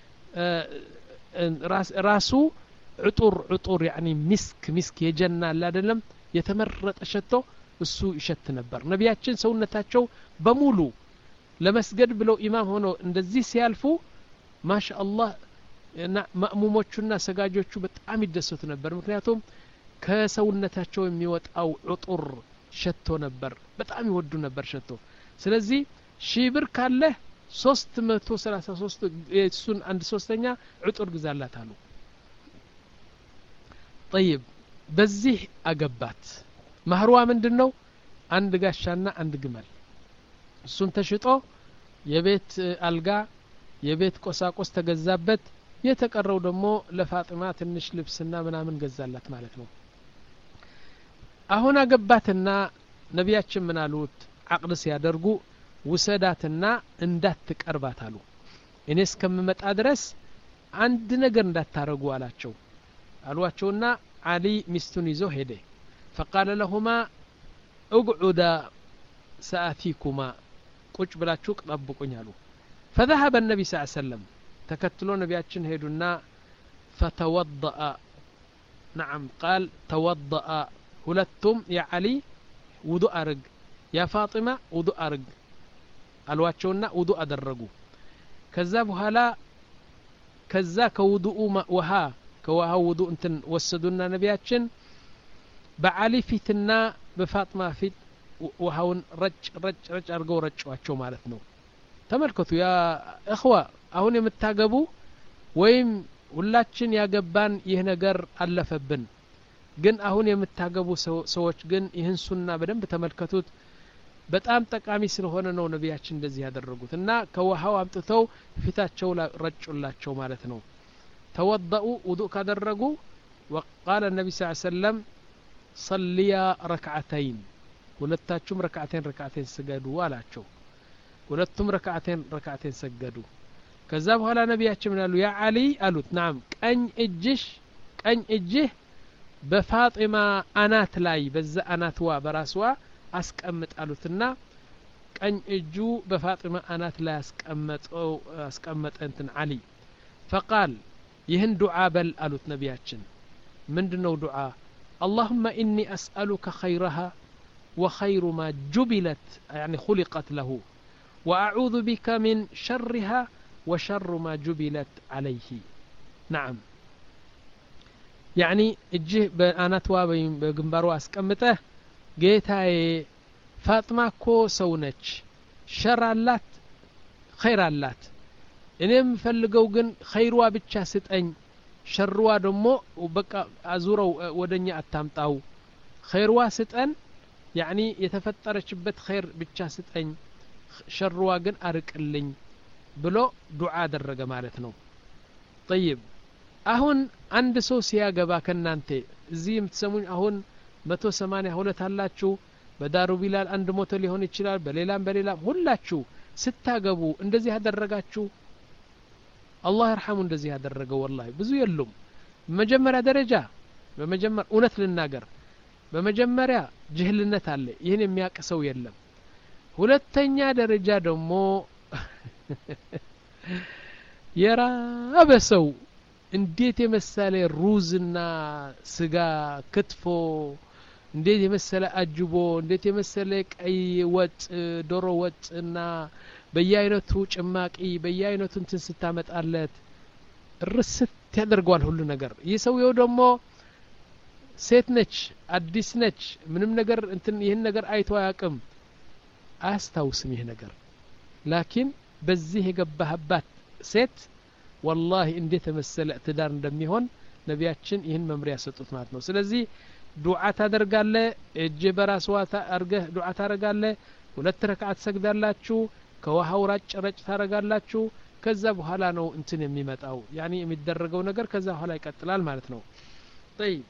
ራሱ ዑጡር ዑጡር يعني ሚስክ ሚስክ የጀና አይደለም የተመረጠ ሸቶ እሱ ይሸት ነበር ነቢያችን ሰውነታቸው በሙሉ ለመስገድ ብለው ኢማም ሆኖ እንደዚህ ሲያልፉ ማሻአላህ እና ማእሙሞቹና ሰጋጆቹ በጣም ይደሰቱ ነበር ምክንያቱም ከሰውነታቸው የሚወጣው ዑጡር ሸቶ ነበር በጣም ይወዱ ነበር ሸቶ ስለዚህ ሺህ ብር ካለ ሶስት መቶ ሰላሳ ሶስት እሱን አንድ ሶስተኛ ዑጡር ግዛላት አሉ طيب በዚህ አገባት ማህሯ ምንድነው አንድ ጋሻና አንድ ግመል እሱን ተሽጦ የቤት አልጋ የቤት ቆሳቆስ ተገዛበት የተቀረው ደግሞ ለፋጢማ ትንሽ ልብስና ምናምን ገዛላት ማለት ነው አሁን አገባትና ነቢያችን ምን አሉት አቅድ ሲያደርጉ ውሰዳትና እንዳትቀርባት አሉ እኔ እስከምመጣ ድረስ አንድ ነገር እንዳታረጉ አላቸው አሏቸውና አሊ ሚስቱን ይዞ ሄደ فقال لهما اقعدا سآتيكما ቁጭ ብላችሁ ጠብቁኝ አሉ فذهب النبي صلى الله عليه وسلم ተከትሎ ነቢያችን ሄዱና فتوضأ نعم قال توضأ ሁለቱም የአሊ ውዱእ አርግ የፋጢማ ውዱእ አርግ አልዋቸውና ውዱእ አደረጉ ከዛ በኋላ ከዛ ከውዱኡ ውሃ ከውሃው ውዱእ እንትን ወሰዱና ነቢያችን በአሊ ፊትና በፋጢማ ፊት ውሃውን ረጭ ረጭ ረጭ አርገው ረጫቸው ማለት ነው ተመልከቱ ያ እخዋ አሁን የምታገቡ ወይም ሁላችን ያገባን ይህ ነገር አለፈብን ግን አሁን የምታገቡ ሰዎች ግን ይህን ሱና በደንብ ተመልከቱት በጣም ጠቃሚ ስለሆነ ነው ነቢያችን እንደዚህ ያደረጉት እና ከውሃው አምጥተው ፊታቸው ረጩላቸው ማለት ነው توضؤوا وضوء ካደረጉ وقال النبي صلى الله عليه وسلم صليا ركعتين ሁለታችሁም ረካዓተን ረካዓተን ስገዱ አላቸው ሁለቱም ረካዓቴን ረካዓቴን ሰገዱ ከዛ በኋላ ነብያችን ምናሉ ያ አሊ አሉት ናም ቀኝ እጅሽ ቀኝ እጅህ በፋጢማ አናት ላይ በዛ አናትዋ በራስዋ አስቀምጣሉትና ቀኝ እጁ በፋጢማ አናት ላይ አስቀመጠው አስቀመጠ እንትን አሊ فقال ይህን ዱዓ በል አሉት ነብያችን ምንድነው ዱዓ اللهم إني أسألك خيرها وخير ما جبلت يعني خلقت له وأعوذ بك من شرها وشر ما جبلت عليه نعم يعني እጅህ በአናትዋ በግንባሯ አስቀምጠህ ጌታዬ ፋጥማ እኮ ሰው ነች ሸር አላት ኸይር አላት እኔም ፈልገው ግን ኸይርዋ ብቻ ስጠኝ ሸርዋ ደግሞ በቃ አዙረው ወደኛ አታምጣው ኸይርዋ ስጠን يعني የተፈጠረችበት ኸይር ብቻ ስጠኝ ሸርዋ ግን አርቅልኝ ብሎ ዱዓ አደረገ ማለት ነው طيب አሁን አንድ ሰው ሲያገባ ከናንተ እዚህ የምትሰሙኝ አሁን መቶ ሰማንያ ሁለት አላችሁ በዳሩ ቢላል አንድ ሞቶ ሊሆን ይችላል በሌላም በሌላም ሁላችሁ ስታገቡ እንደዚህ ያደረጋችሁ አላህ ይርሐሙ እንደዚህ ያደረገው والله ብዙ የሉም በመጀመሪያ ደረጃ በመጀመሪያ እውነት ልናገር በመጀመሪያ ጅህልነት አለ ይሄን የሚያቀሰው የለም ሁለተኛ ደረጃ ደግሞ የራበሰው እንዴት የመሰለ ሩዝና ስጋ ክትፎ እንዴት የመሰለ አጅቦ እንዴት የመሰለ ቀይ ወጥ ዶሮ ወጥና በየአይነቱ ጭማቂ በየአይነቱ እንትን ስታመጣለት ርስት ያደርጋል ሁሉ ነገር ይሰውየው ደግሞ ሴት ነች አዲስ ነች ምንም ነገር እንትን ይሄን ነገር አይቶ አያውቅም አያስታውስም ይሄ ነገር ላኪን በዚህ የገባህባት ሴት والله እንዴት ተመሰለ ትዳር እንደሚሆን ነቢያችን ይህን መምሪያ ሰጡት ማለት ነው ስለዚህ ዱዓ ታደርጋለ እጅ በራስዋ አርገህ ዱዓ ታረጋለ ሁለት ረካዓት ሰግዳላችሁ ከውሃው ራጭ ረጭ ታረጋላችሁ ከዛ በኋላ ነው እንትን የሚመጣው ያኒ የሚደረገው ነገር ከዛ በኋላ ይቀጥላል ማለት ነው طيب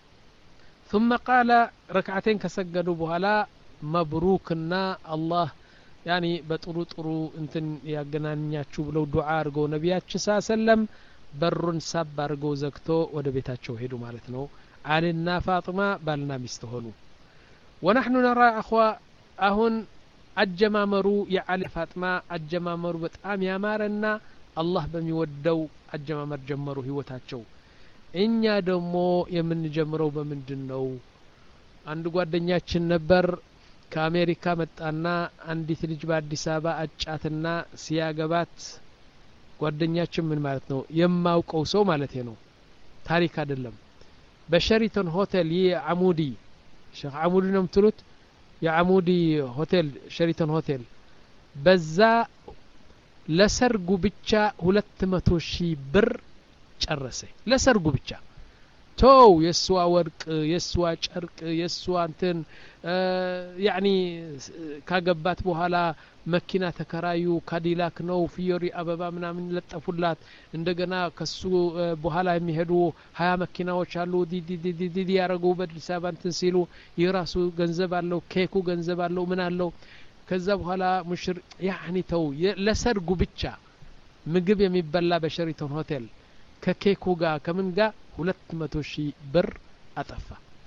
ثم قال ركعتين كسجدوا بهلا مبروكنا الله يعني በጥሩ ጥሩ እንትን ያገናኛችሁ ብለው ዱዓ አርገው ነብያችን ሰለም በሩን ሳብ አርገው ዘግቶ ወደ ቤታቸው ሄዱ ማለት ነው አሊና ፋጢማ ባልና ሚስት ሆኑ ونحن نرى اخوا አሁን አጀማመሩ የአሊ ፋጢማ አጀማመሩ በጣም ያማረና አላህ በሚወደው አጀማመር ጀመሩ ህይወታቸው እኛ ደግሞ የምንጀምረው በምንድነው አንድ ጓደኛችን ነበር ከአሜሪካ መጣና አንዲት ልጅ በአዲስ አበባ አጫትና ሲያገባት ጓደኛችን ምን ማለት ነው የማውቀው ሰው ማለት ነው ታሪክ አይደለም በሸሪተን ሆቴል የአሙዲ ሼክ አሙዲ ነው የምትሉት የአሙዲ ሆቴል ሸሪተን ሆቴል በዛ ለሰርጉ ብቻ ሁለት መቶ ሺህ ብር ጨረሰ ለሰርጉ ብቻ ተው የስዋ ወርቅ የስዋ ጨርቅ የስዋ እንትን ያኒ ካገባት በኋላ መኪና ተከራዩ ካዲላክ ነው ፊዮሪ አበባ ምናምን ለጠፉላት እንደገና ከሱ በኋላ የሚሄዱ ሀያ መኪናዎች አሉ ዲ ዲ ዲ ዲ ያረጉ በአዲስ አበባ እንትን ሲሉ የራሱ ገንዘብ አለው ኬኩ ገንዘብ አለው ምን አለው ከዛ በኋላ ሙሽር ያኒ ተው ለሰርጉ ብቻ ምግብ የሚበላ በሸሪተን ሆቴል ከኬኩ ጋር ከምን ጋር ሁለት መቶ ሺህ ብር አጠፋ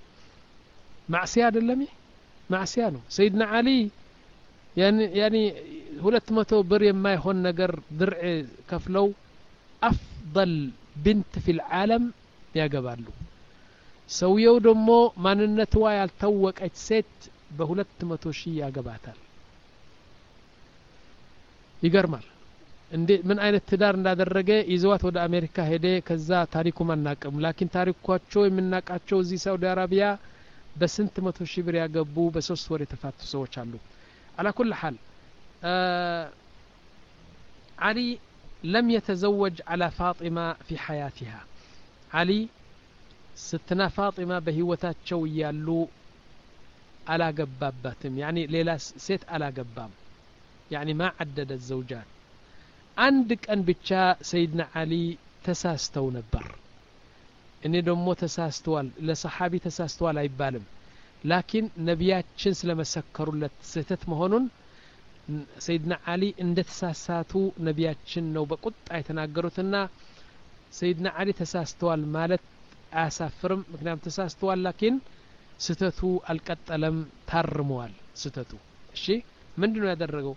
ማዕሲያ አይደለም ማዕሲያ ነው ሰይድና አሊ ያኒ ያኒ ሁለት መቶ ብር የማይሆን ነገር ድርዕ ከፍለው አፍضل بنت في العالم ያገባሉ ሰውየው ደግሞ ማንነቷ ያልታወቀች ሴት በሁለት መቶ ሺህ ያገባታል ይገርማል እንዴ ምን አይነት ትዳር እንዳደረገ ይዘዋት ወደ አሜሪካ ሄደ ከዛ ታሪኩ ማናቀም ላኪን ታሪኳቸው የምናቃቸው እዚህ ሳውዲ አረቢያ በስንት መቶ ሺህ ብር ያገቡ በሶስት ወር የተፋቱ ሰዎች አሉ على كل حال آه علي لم يتزوج على فاطمة في حياتها علي ستنا فاطمة بهوتاتشو يالو على قباباتهم يعني ليلة ست على قباب يعني ما عدد الزوجات عندك أن بتشا سيدنا علي تساستو نبر إني دمو تساستوال لصحابي تساستوال أي بالم لكن نبيات شنس لما سكروا لت ستت مهونون سيدنا علي እንደተሳሳቱ ነቢያችን ነው በቁጣ የተናገሩትና سيدنا علي ተሳስተዋል ማለት አያሳፍርም ምክንያቱም ተሳስተዋል ላኪን ስተቱ አልቀጠለም ታርመዋል ስተቱ እሺ ምንድነው ያደረገው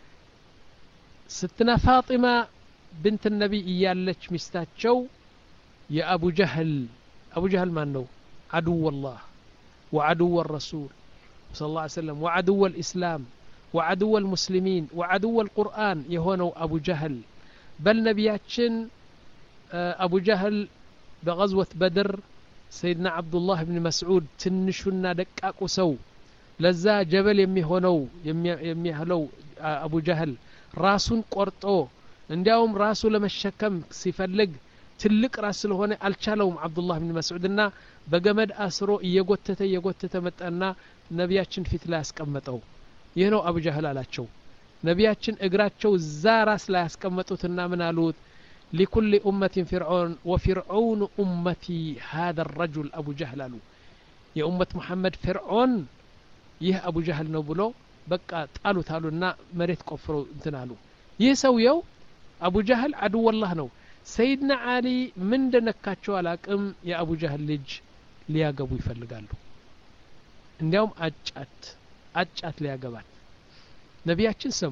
ስትና ፋጢማ بنت النبي እያለች ሚስታቸው የአቡ ጀህል አቡ ጀህል ማን ነው عدو الله وعدو الرسول صلى الله عليه وسلم وعدو الإسلام وعدو المسلمين وعدو القرآن يهونوا أبو جهل بل نبياتشن أبو جهل بغزوة بدر سيدنا عبد الله بن مسعود تنشنا دقاقو سو لذا جبل يمي هونو يمي هلو أبو جهل راسون قرطو እንዲያውም ራሱ ለመሸከም ሲፈልግ ትልቅ ራስ ስለሆነ አልቻለውም አብዱላህ ኢብኑ መስዑድና በገመድ አስሮ እየጎተተ እየጎተተ መጣና ነቢያችን ፊት ላይ ያስቀመጠው ይህ ነው አቡ ጀህል አላቸው ነቢያችን እግራቸው እዛ ራስ ላይ ያስቀመጡትና ምን አሉት لكل أمة فرعون وفرعون أمتي هذا الرجل أبو جهل አሉ የኡመት መሐመድ ፍርዖን ይህ አቡ ጀህል ነው ብሎ በቃ ጣሉት አሉና መሬት ቆፍሮ እንትን አሉ ይህ ሰውየው አቡ ጀህል عدو الله ነው سيدنا علي من ደነካቸው አላቅም የአቡ ጀህል ልጅ ሊያገቡ ይፈልጋሉ እንዲያውም አጫት አጫት ሊያገባት ነቢያችን ሰሙ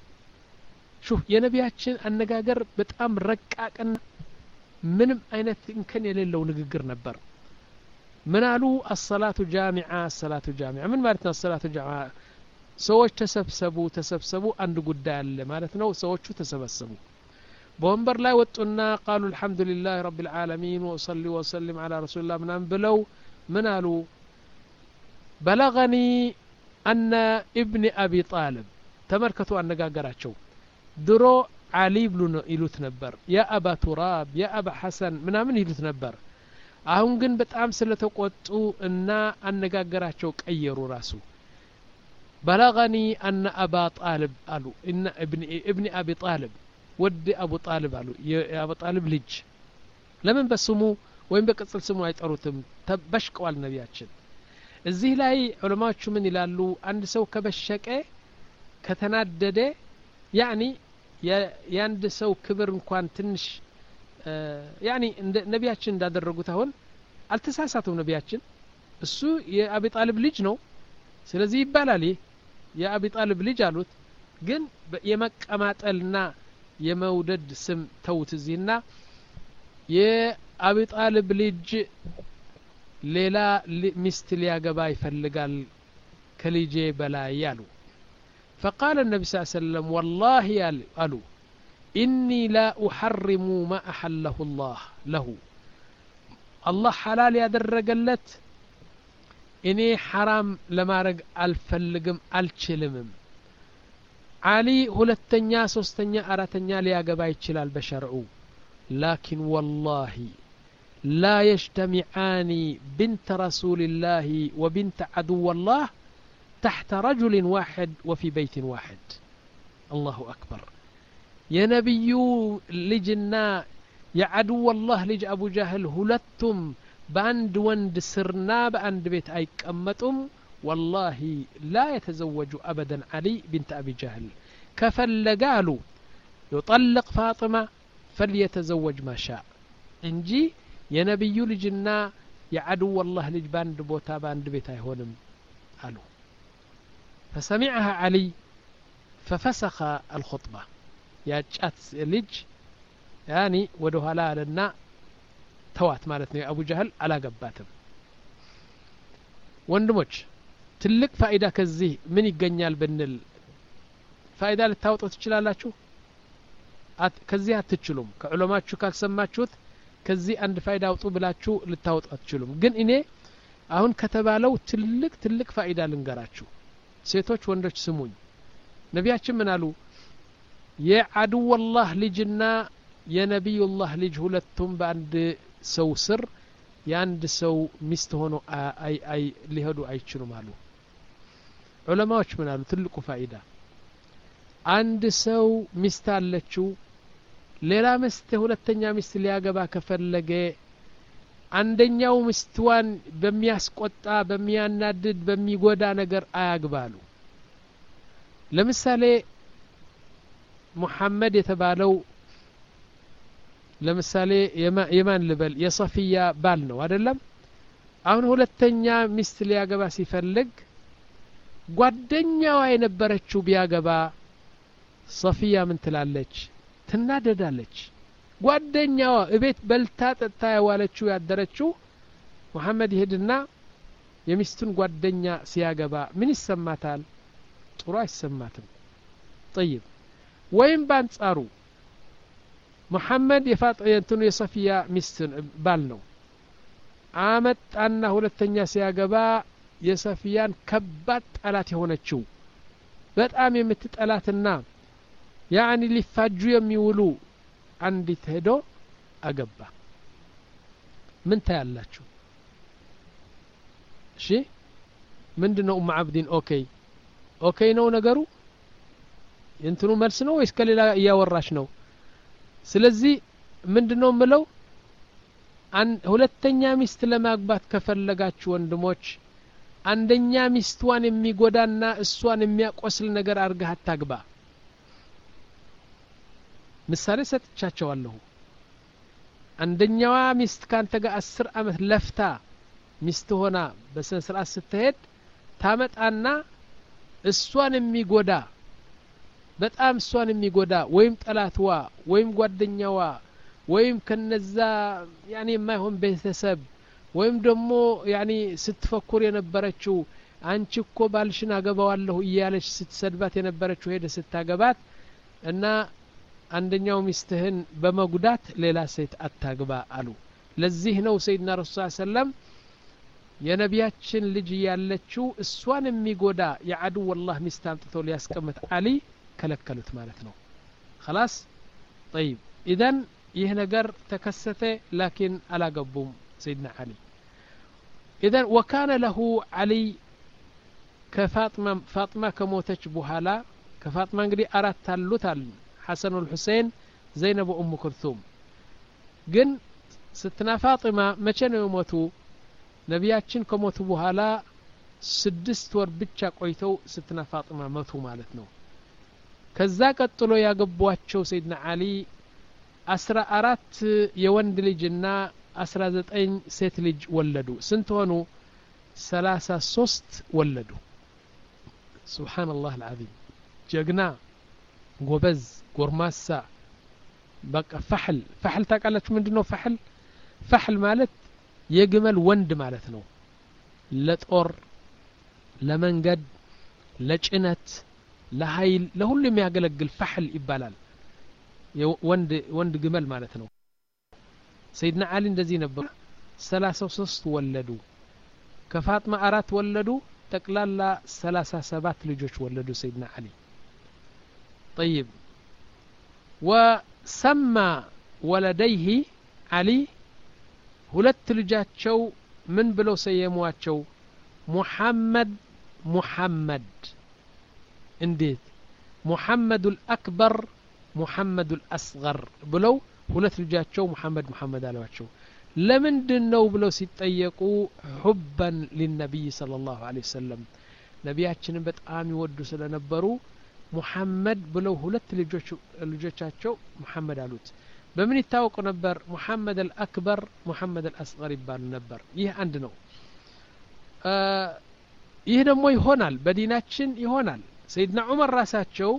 ሹፍ የነቢያችን አነጋገር በጣም ረቃቅና ምንም አይነት እንከን የሌለው ንግግር ነበር ምን አሉ الصلاه جامعه الصلاه جامعه ምን ማለት ነው الصلاه جامعه ሰዎች ተሰብሰቡ ተሰብሰቡ አንድ ጉዳይ አለ ማለት ነው ሰዎቹ ተሰበሰቡ በወንበር ላይ ወጡና قالوا الحمد لله رب العالمين وصلي وسلم على رسول الله ምናምን ብለው ምን አሉ بلغني أن ابن أبي طالب ተመልከቱ አነጋገራቸው ድሮ አሊ ብሎ ይሉት ነበር ያ አባ ቱራብ ያ አባ ሐሰን ምናምን ይሉት ነበር አሁን ግን በጣም ስለተቆጡ እና አነጋገራቸው ቀየሩ ራሱ بلغني أن أبا طالب قالوا إن ابن ابن أبي طالب ود أبو طالب قالوا يا أبو طالب لج لمن بسمو وين بقصل سمو አይጠሩትም ተበሽቀዋል ነቢያችን እዚህ ላይ ዑለማዎቹ ምን ይላሉ አንድ ሰው ከበሸቀ ከተናደደ ያኒ ያንድ ሰው ክብር እንኳን ትንሽ ያኒ ነቢያችን እንዳደረጉት አሁን አልተሳሳቱም ነቢያችን እሱ የአቢ ጣልብ ልጅ ነው ስለዚህ ይባላል የአቢ ጣልብ ልጅ አሉት ግን የመቀማጠልና የመውደድ ስም ተውት እዚህና የአቢ ጣልብ ልጅ ሌላ ሚስት ሊያገባ ይፈልጋል ከልጄ በላይ ያሉ فقال النبي صلى الله عليه وسلم والله قالوا إني لا أحرم ما أحله الله له الله حلال يدرجلت إني حرام لما رج الفلقم الشلمم علي هلتنيا سوستنيا أراتنيا لياقبا يتشلال بشرعو لكن والله لا يجتمعان بنت رسول الله وبنت عدو الله تحت رجل واحد وفي بيت واحد الله أكبر يا نبي لجنا يا عدو الله لج أبو جهل هلتم باند وند سرنا باند بيت أيك أمتم والله لا يتزوج أبدا علي بنت أبي جهل كفل قالوا يطلق فاطمة فليتزوج ما شاء انجي يا نبي لجنا يا عدو الله لج باند بوتا باند بيت أيهونم قالوا فسمعها علي ففسخ الخطبة يا جات لج يعني ودوها لا لنا توات مالتني أبو جهل على قباتم وندمج تلك فائدة كزي من يقنيال بنل فائدة للتاوت وتشلالاتشو كزي هتتشلوم كعلماتشو كاك سماتشوت كزي عند فائدة وطوبلاتشو للتاوت وتشلوم قن إني أهون كتبالو تلك تلك فائدة لنقراتشو ሴቶች ወንዶች ስሙኝ ነቢያችን ምን አሉ የዓድው الله ልጅና የነቢዩላህ ልጅ ሁለቱም በአንድ ሰው ስር የአንድ ሰው ሚስት ሆኖ አይ አይ ሊሄዱ አይችሉም አሉ ዑለማዎች ምን አሉ ትልቁ ፋይዳ አንድ ሰው ሚስት አለችው ሌላ ሚስት ሁለተኛ ሚስት ሊያገባ ከፈለገ አንደኛው ሚስትዋን በሚያስቆጣ በሚያናድድ በሚጎዳ ነገር አያግባሉ ለምሳሌ ሙሐመድ የተባለው ለምሳሌ የማን ልበል የሶፊያ ባል ነው አይደለም አሁን ሁለተኛ ሚስት ሊያገባ ሲፈልግ ጓደኛዋ የነበረችው ቢያገባ ሶፊያ ምን ትላለች ትናደዳለች ጓደኛዋ እቤት በልታ ጠጣ ያዋለችው ያደረችው ሙሐመድ ይሄድና የሚስቱን ጓደኛ ሲያገባ ምን ይሰማታል ጥሩ አይሰማትም طيب ወይም ባንጻሩ ሙሐመድ የፋጥየንቱን የሶፊያ ሚስት ባል ነው አመጣና ሁለተኛ ሲያገባ የሶፊያን ከባድ ጠላት የሆነችው በጣም የምትጠላትና ያኒ ሊፋጁ የሚውሉ አንዲት ሄዶ አገባ ምን ታያላችሁ እሺ ምንድነው ኡም አብዲን ኦኬ ኦኬ ነው ነገሩ እንትኑ መልስ ነው ወይስ ከሌላ ያወራሽ ነው ስለዚህ ምንድነው ምለው ሁለተኛ ሚስት ለማግባት ከፈለጋችሁ ወንድሞች አንደኛ ሚስቷን የሚጎዳና እሷን የሚያቆስል ነገር አርጋህ አታግባ ምሳሌ ሰጥቻቸዋለሁ አንደኛዋ ሚስት ካንተ ጋር አስር አመት ለፍታ ሚስት ሆና በስነ ስርዓት ስትሄድ ታመጣና እሷን የሚጎዳ በጣም እሷን የሚጎዳ ወይም ጠላትዋ ወይም ጓደኛዋ ወይም ከነዛ ያኒ የማይሆን ቤተሰብ ወይም ደግሞ ያኒ ስትፈኩር የነበረችው አንቺ እኮ ባልሽን አገባዋለሁ እያለች ስትሰድባት የነበረችው ሄደ ስታገባት እና አንደኛው ሚስትህን በመጉዳት ሌላ ሴት አታግባ አሉ ለዚህ ነው ሰይድና ረሱል ሰለም የነቢያችን ልጅ ያለችው እሷን የሚጎዳ የዓዱ والله ሚስት አምጥተው ሊያስቀምጥ አሊ ከለከሉት ማለት ነው خلاص طيب اذا ይህ ነገር ተከሰተ ላኪን አላገቡም سيدنا علي اذا وكان له علي كفاطمه فاطمه كموتች በኋላ كفاطمه እንግዲህ አራት አሉታል حسن والحسين زينب وام كلثوم ግን ስትና ፋጢማ መቼ ነው የሞቱ ነቢያችን ከሞቱ በኋላ ስድስት ወር ብቻ ቆይተው ስትና ፋጢማ ሞቱ ማለት ነው ከዛ ቀጥሎ ያገቧቸው ሰይድና አሊ አስራ አራት የወንድ ልጅና አስራ ዘጠኝ ሴት ልጅ ወለዱ ስንት ሆኑ ሰላሳ ሶስት ወለዱ ሱብሃንአላህ العظيم ጀግና ጎበዝ ጎርማሳ በቃ ፈህል ፈህል ታውቃላችሁ ምንድነው ፈህል ፈህል ማለት የግመል ወንድ ማለት ነው ለጦር ለመንገድ ለጭነት ለኃይል ለሁሉ የሚያገለግል ፈህል ይባላል ወንድ ወንድ ግመል ማለት ነው ሰይድና አሊ እንደዚህ ነበር ሰላሳ ሶስት ወለዱ ከፋጥማ አራት ወለዱ ጠቅላላ ሰላሳ ሰባት ልጆች ወለዱ ሰይድና አሊ طيب وسمى ولديه علي ሁለት ልጃቸው ምን ብለው ሰየሟቸው ሙሐመድ ሙሐመድ እንዴት ሙሐመድ الأكبر محمد الأصغر ብለው ሁለት ልጃቸው ሙሐመድ ሙሐመድ አሏቸው ለምንድነው ብለው ሲጠየቁ حبا للنبي صلى الله عليه وسلم ነቢያችንን በጣም ይወዱ ስለነበሩ ሙሐመድ ብለው ሁለት ልጆች ልጆቻቸው ሙሐመድ አሉት በምን ይታወቁ ነበር ሙሐመድ الأكبر ሙሐመድ الأصغر ይባሉ ነበር ይህ አንድ ነው ይህ ደግሞ ይሆናል በዲናችን ይሆናል ሰይድና ዑመር ራሳቸው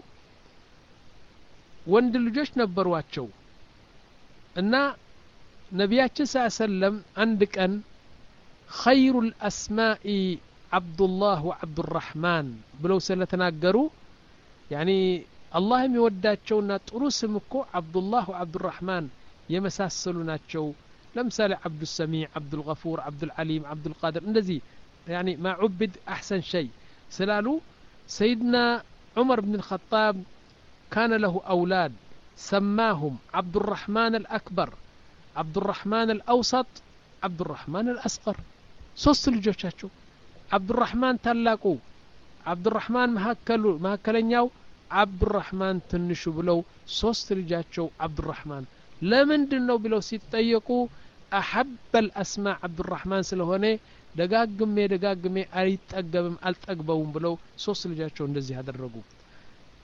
ወንድ ልጆች ነበርዋቸው እና ነቢያችን ሰለላሁ አንድ ቀን خير الأسماء عبد الله وعبد الرحمن ብለው ስለተናገሩ يعني الله የሚወዳቸውና ጥሩ ስም እኮ عبد الله وعبد الرحمن የመሳሰሉ ናቸው ለምሳሌ عبد السميع عبد الغفور عبد العليم عبد القادر እንደዚህ يعني ما عبد أحسن شيء ስላሉ سيدنا عمر بن الخطاب كان له أولاد سماهم عبد الرحمن الأكبر عبد الرحمن الأوسط عبد الرحمن الأصغر ሶስት ልጆቻቸው عبد الرحمن تلاقو عبد الرحمن مهكلو مهكلኛው عبد الرحمن ትንሹ ብለው ሶስት ልጃቸው عبد الرحمن ለምንድነው ብለው ሲጠየቁ أحب الأسماء عبد الرحمن ስለሆነ ደጋግሜ ደጋግሜ አይጠገብም አልጠግበውም ብለው ሶስት ልጃቸው እንደዚህ ያደረጉ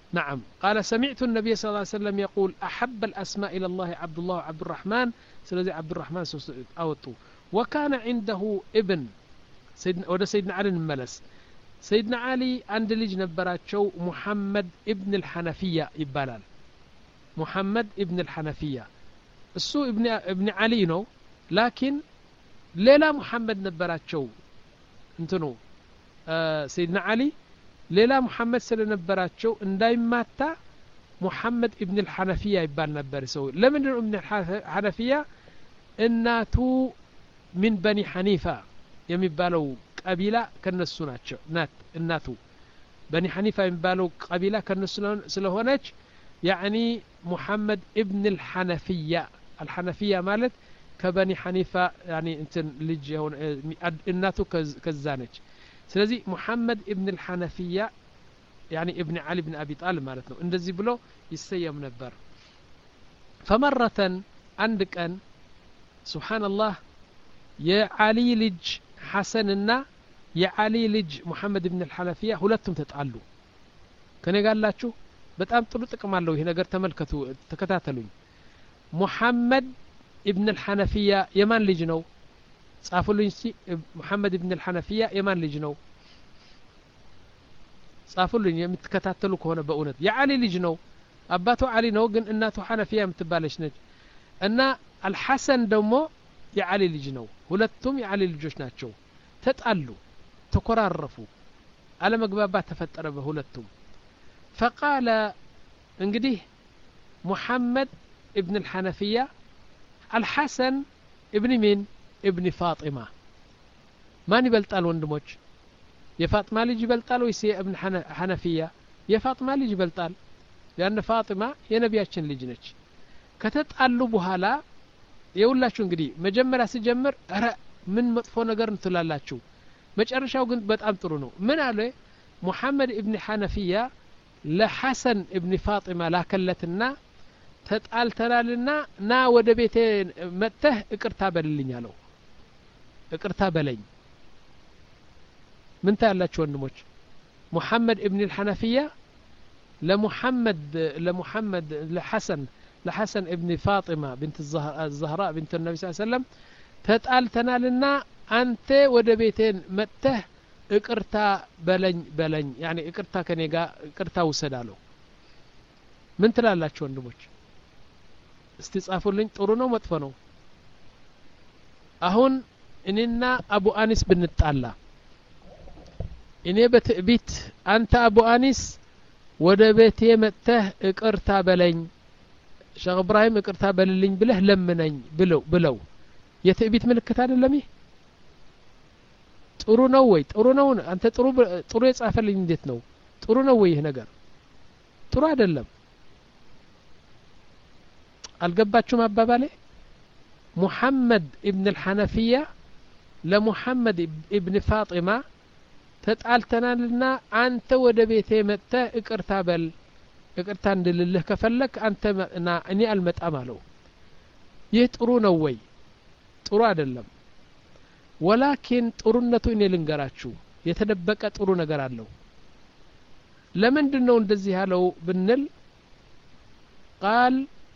نعم قال سمعت النبي صلى الله عليه وسلم يقول أحب الأسماء إلى الله عبد الله وعبد الرحمن سلذي عبد الرحمن أوتو وكان عنده ابن سيدنا وده سيدنا علي الملس سيدنا علي عند لج نبراتشو محمد ابن الحنفية يبالال محمد ابن الحنفية السو ابن ابن علي نو لكن ليلا محمد نبراتشو انتنو آه سيدنا علي ليلا محمد سل نبراتشو انداي ماتا محمد ابن الحنفية يبال نبر يسوي لمن ابن الحنفية الناتو من بني حنيفة يمبالو قبيلة كنسو ناتشو نات الناتو بني حنيفة يمبالو قبيلة كنسو سلهونج يعني محمد ابن الحنفية الحنفية مالت كبني حنيفة يعني انتن لجي هون الناتو كزانج سلازي محمد ابن الحنفية يعني ابن علي بن أبي طالب مالتنا اندزي بلو يسيم نبر فمرة عندك أن سبحان الله يا علي لج حسننا يا علي لج محمد ابن الحنفية هلتم تتعلو كان يقال لا شو بتأم طلوتك مالو هنا قر تملكتو تكتاتلون محمد ابن الحنفية يمان لجنو صافوا لي محمد ابن الحنفية يمان لجنو صافوا لي يمتكتاتلو كونه بأونت يا علي لجنو أباتو علي نو قن إناتو حنفية متبالش نج أن الحسن دمو يا علي لجنو هلتم يا علي لجوش ناتشو تتقلو تكررفوا على مقبابات تفتر بهلتم فقال انقديه محمد ابن الحنفية الحسن ابن مين ابن فاطمة ماني بلطال وندموش يا فاطمة لي جبلطال ويسي ابن حنفية يا فاطمة لي جبلطال لأن فاطمة يا نبياتشن لجنش كتتقلو بهالا يقولاشو እንግዲህ መጀመሪያ ሲጀምር አረ ምን መጥፎ ነገር እንትላላችሁ መጨረሻው ግን በጣም ጥሩ ነው ምን አለ محمد ابن حنفية لحسن ابن فاطمة ላከለትና ተጣልተናልና ና ወደ ቤቴ መጥተህ እቅርታ በልልኝ አለው እቅርታ በለኝ ምን ታያላችሁ ወንድሞች محمد ابن الحنفية لمحمد لمحمد لحسن لحسن ابن فاطمة بنت الزهراء بنت النبي صلى الله عليه وسلم تتقالتنا لنا أنت ودبيتين مته اقرتا بلن بلن يعني اقرتا كنيقا اقرتا وسدالو من تلالاتشو وندموش استصافوا لين طرونو مطفنو أهون إننا أبو أنيس بنتعلا إني بتقبيت أنت أبو أنيس ودبيتي مته اقرتا بلن شيخ ابراهيم اقرتا بللኝ ብለህ ለምነኝ ብለው ብለው የትዕቢት ምልክት አይደለም ይሄ ጥሩ ነው ወይ ጥሩ ነው አንተ ጥሩ ጥሩ የጻፈልኝ እንዴት ነው ጥሩ ነው ወይ ይሄ ነገር ጥሩ አይደለም አልገባችሁም አባባሌ محمد ابن الحنفية لمحمد ابن فاطمة ተጣልተናልና አንተ ወደ ቤቴ መጥተህ እቅርታ በል እቅርታ እንድልልህ ከፈለክ አንተ እና እኔ አልመጣም አለው ይህ ጥሩ ነው ወይ ጥሩ አይደለም ወላኪን ጥሩነቱ እኔ ልንገራችሁ የተደበቀ ጥሩ ነገር አለው ለምንድነው እንደዚህ ያለው ብንል قال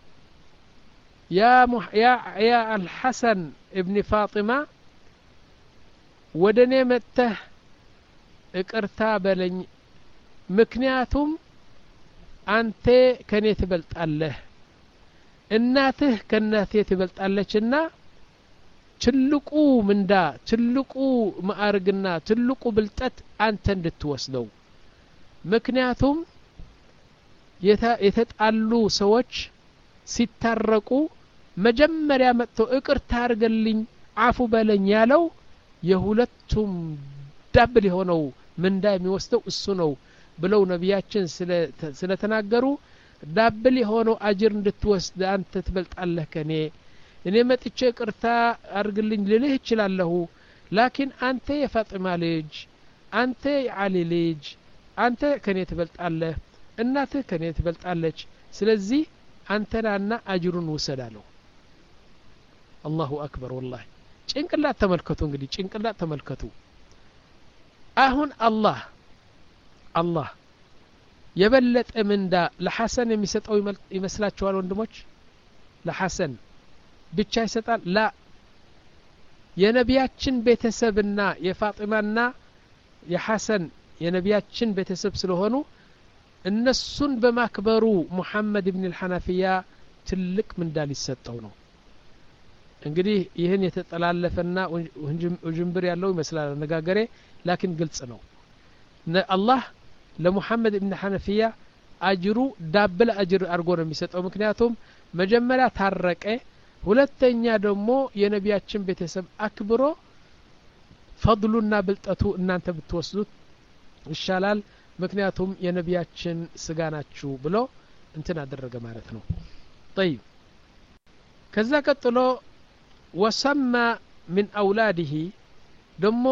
يا مح... يا يا الحسن ابن فاطمة ወደኔ መጥተህ እቅርታ በለኝ ምክንያቱም አንተ ከኔ ትበልጣለህ እናትህ ከናቴ ትበልጣለችና ትልቁ ምንዳ ትልቁ ማዕርግና ትልቁ ብልጠት አንተ እንድትወስደው ምክንያቱም የተጣሉ ሰዎች ሲታረቁ መጀመሪያ መጥቶ እቅርታ አርገልኝ አፉ በለኝ ያለው የሁለቱም ዳብል የሆነው ምንዳ የሚወስደው እሱ ነው ብለው ነቢያችን ስለ ተናገሩ ዳብል የሆነው አጅር እንድትወስድ አንተ ትበልጣለህ ከኔ እኔ መጥቼ ቅርታ አርግልኝ ልልህ ይችላልሁ ላኪን አንተ የፋጢማ ልጅ አንተ የዓሊ ልጅ አንተ ከኔ ትበልጣለህ እናትህ ከኔ ትበልጣለች ስለዚህ አንተናና አጅሩን ወሰዳለሁ አላሁ አክበር والله ጭንቅላት ተመልከቱ እንግዲህ ጭንቅላት ተመልከቱ አሁን አላህ አላህ የበለጠ ምንዳ ለሐሰን የሚሰጠው ይመስላችኋል ወንድሞች? ለሐሰን ብቻ ይሰጣል? ላ የነቢያችን ቤተሰብና የፋጢማና የሐሰን የነቢያችን ቤተሰብ ስለሆኑ እነሱን በማክበሩ ሙሐመድ ኢብኑ አልሐነፊያ ትልቅ ምንዳ ሊሰጠው ነው። እንግዲህ ይህን የተጠላለፈና ውጅንብር ያለው ይመስላል አነጋገሬ፣ ላኪን ግልጽ ነው። አላህ ለሙሐመድ ኢብኑ አልሐነፊያ አጅሩ ዳብል አጅር አድርጎ ነው የሚሰጠው። ምክንያቱም መጀመሪያ ታረቀ፣ ሁለተኛ ደግሞ የነቢያችን ቤተሰብ አክብሮ ፈድሉና ብልጠቱ እናንተ ብትወስዱት ይሻላል፣ ምክንያቱም የነቢያችን ስጋ ናችሁ ብሎ እንትን አደረገ ማለት ነው። طيب ከዛ ቀጥሎ ወሰማ من أولاده ደሞ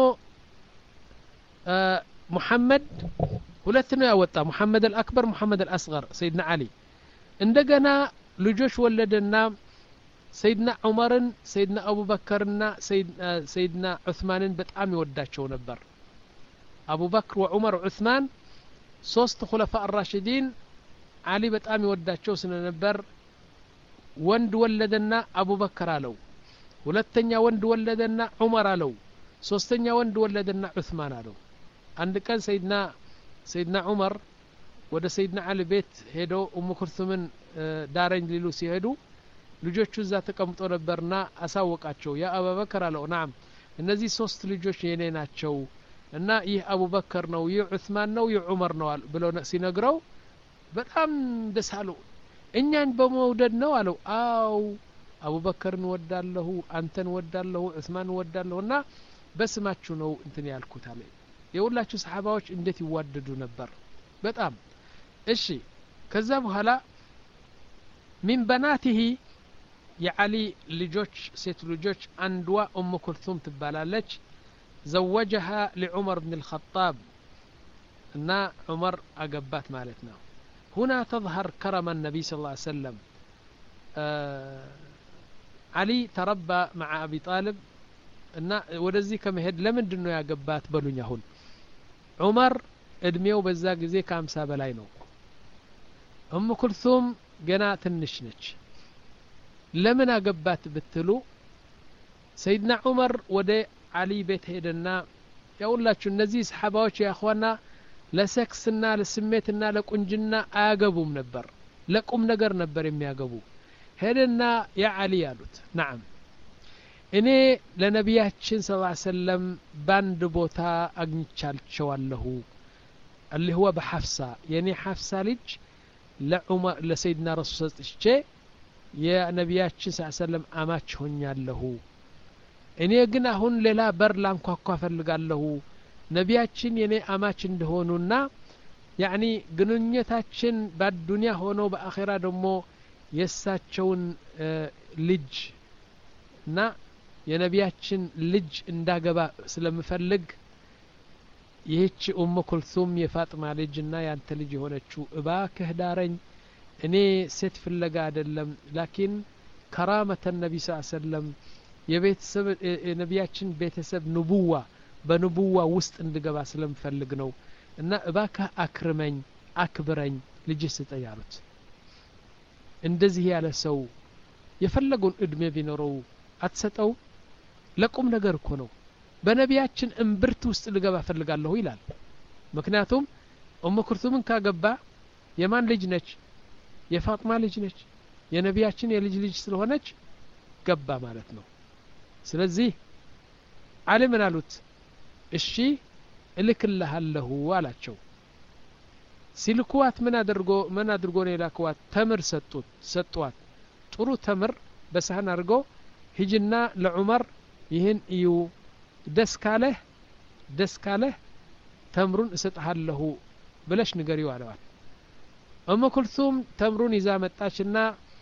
ሙሐመድ ሁለት ነው ያወጣ፣ ሙሐመድ الأكبر ሙሐመድ الأصغر ሰይድና አሊ። እንደገና ልጆች ወለደና ሰይድና ዑመርን ሰይድና አቡበከርና ሰይድና ዑስማንን በጣም ይወዳቸው ነበር። አቡበክር ወዑመር ዑስማን ሶስት ኹለፋ الراشدين አሊ በጣም ይወዳቸው ስለነበር ወንድ ወለደና አቡበከር አለው፣ ሁለተኛ ወንድ ወለደና ዑመር አለው፣ ሶስተኛ ወንድ ወለደና ዑስማን አለው። አንድ ቀን ሰይድና ሰይድና ዑመር ወደ ሰይድና አሊ ቤት ሄዶ ኡሙ ኩልሱምን ዳረኝ ሊሉ ሲሄዱ ልጆቹ እዛ ተቀምጦ ነበርና አሳወቃቸው። ያ አቡበከር አለው፣ ናም እነዚህ ሶስት ልጆች የኔ ናቸው እና ይህ አቡበከር ነው፣ ይህ ዑስማን ነው፣ ይህ ዑመር ነው ብሎ ሲነግረው በጣም ደስ አለው። እኛን በመውደድ ነው አለው። አው አቡበከርን ወዳለሁ፣ አንተን ወዳለሁ፣ ዑስማን ወዳለሁና በስማችሁ ነው እንትን ያልኩት አለ። የሁላችሁ ሰሃባዎች እንዴት ይዋደዱ ነበር በጣም። እሺ ከዛ በኋላ من بناته የዓሊ ልጆች ሴት ልጆች አንዷ ኡሙ ኩልሱም ትባላለች። زوجها لعمر بن الخطاب እና ዑመር አገባት ማለት ነው። هنا تظهر كرم النبي صلى الله عليه وسلم. علي تربى مع أبي طالب እና ወደዚህ ከመሄድ ለምንድን ነው ያገባት በሉኝ። አሁን ዑመር እድሜው በዛ ጊዜ ከአምሳ በላይ ነው። ኡሙ ኩልሱም ገና ትንሽ ነች። ለምን አገባት ብትሉ ሰይድና ዑመር ወደ አሊ ቤት ሄደና ያውላችሁ እነዚህ ሰሃባዎች ያخواና ለሰክስና ለስሜትና ለቁንጅና አያገቡም ነበር፣ ለቁም ነገር ነበር የሚያገቡ። ሄደና ያ አሊ ያሉት نعم እኔ ለነቢያችን ሰለላሁ ዐለይሂ ወሰለም ባንድ ቦታ አግኝቻቸዋለሁ اللي هو بحفصة يعني حفصة ልጅ ለዑመር ለሰይድና ረሱል ሰጥቼ የነቢያችን ሰለላሁ ዐለይሂ ወሰለም አማች ሆኛለሁ። እኔ ግን አሁን ሌላ በር ላንኳኳ ፈልጋለሁ ነቢያችን የኔ አማች እንደሆኑና ያኒ ግንኙነታችን በዱንያ ሆኖ በአኺራ ደግሞ የሳቸውን ልጅ እና የነቢያችን ልጅ እንዳገባ ስለምፈልግ ይህች ኡሙ ኩልሱም የፋጥማ ልጅና ያንተ ልጅ የሆነችው እባክህ ዳረኝ። እኔ ሴት ፍለጋ አይደለም፣ ላኪን ከራመተ ነቢ ሰለላሁ ዐለይሂ ወሰለም የቤተሰብ የነቢያችን ቤተሰብ ንቡዋ በንቡዋ ውስጥ እንድገባ ስለምፈልግ ነው እና እባክህ አክርመኝ አክብረኝ ልጅ ስጠኝ አሉት። እንደዚህ ያለ ሰው የፈለገውን እድሜ ቢኖረው አትሰጠው? ለቁም ነገር እኮ ነው። በነቢያችን እምብርት ውስጥ ልገባ ፈልጋለሁ ይላል። ምክንያቱም ኡሙ ኩልሱምን ካገባ የማን ልጅ ነች? የፋጥማ ልጅ ነች። የነቢያችን የልጅ ልጅ ስለሆነች ገባ ማለት ነው። ስለዚህ አሊ ምን አሉት? እሺ እልክልሃለሁ አላቸው። ሲልኩዋት ምን አድርጎ ምን አድርጎ ነው የላኩዋት? ተምር ሰጡት ሰጧት። ጥሩ ተምር በሳህን አድርጎ ሂጅና ለዑመር ይህን እዩ፣ ደስ ካለህ ደስ ካለህ ተምሩን እሰጥሃለሁ ብለሽ ንገሪው አለዋት። ኡሙ ኩልሱም ተምሩን ይዛ መጣችና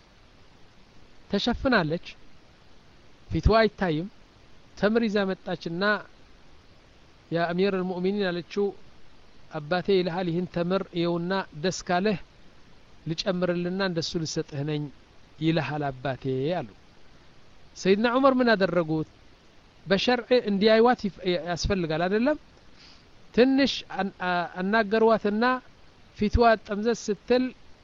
ተሸፍናለች፣ ፊትዋ አይታይም። ተምር ይዛ መጣችና ያ አሚር አልሙእሚኒን አለችው፣ አባቴ ይልሃል ይህን ተምር ይውና ደስ ካለህ ልጨምርልና እንደሱ ልሰጥህ ነኝ ይልሃል አባቴ አሉ። ሰይድና ዑመር ምን አደረጉት? በሸርዕ እንዲያይዋት ያስፈልጋል አይደለም? ትንሽ አናገሯትና ፊትዋ ጠምዘዝ ስትል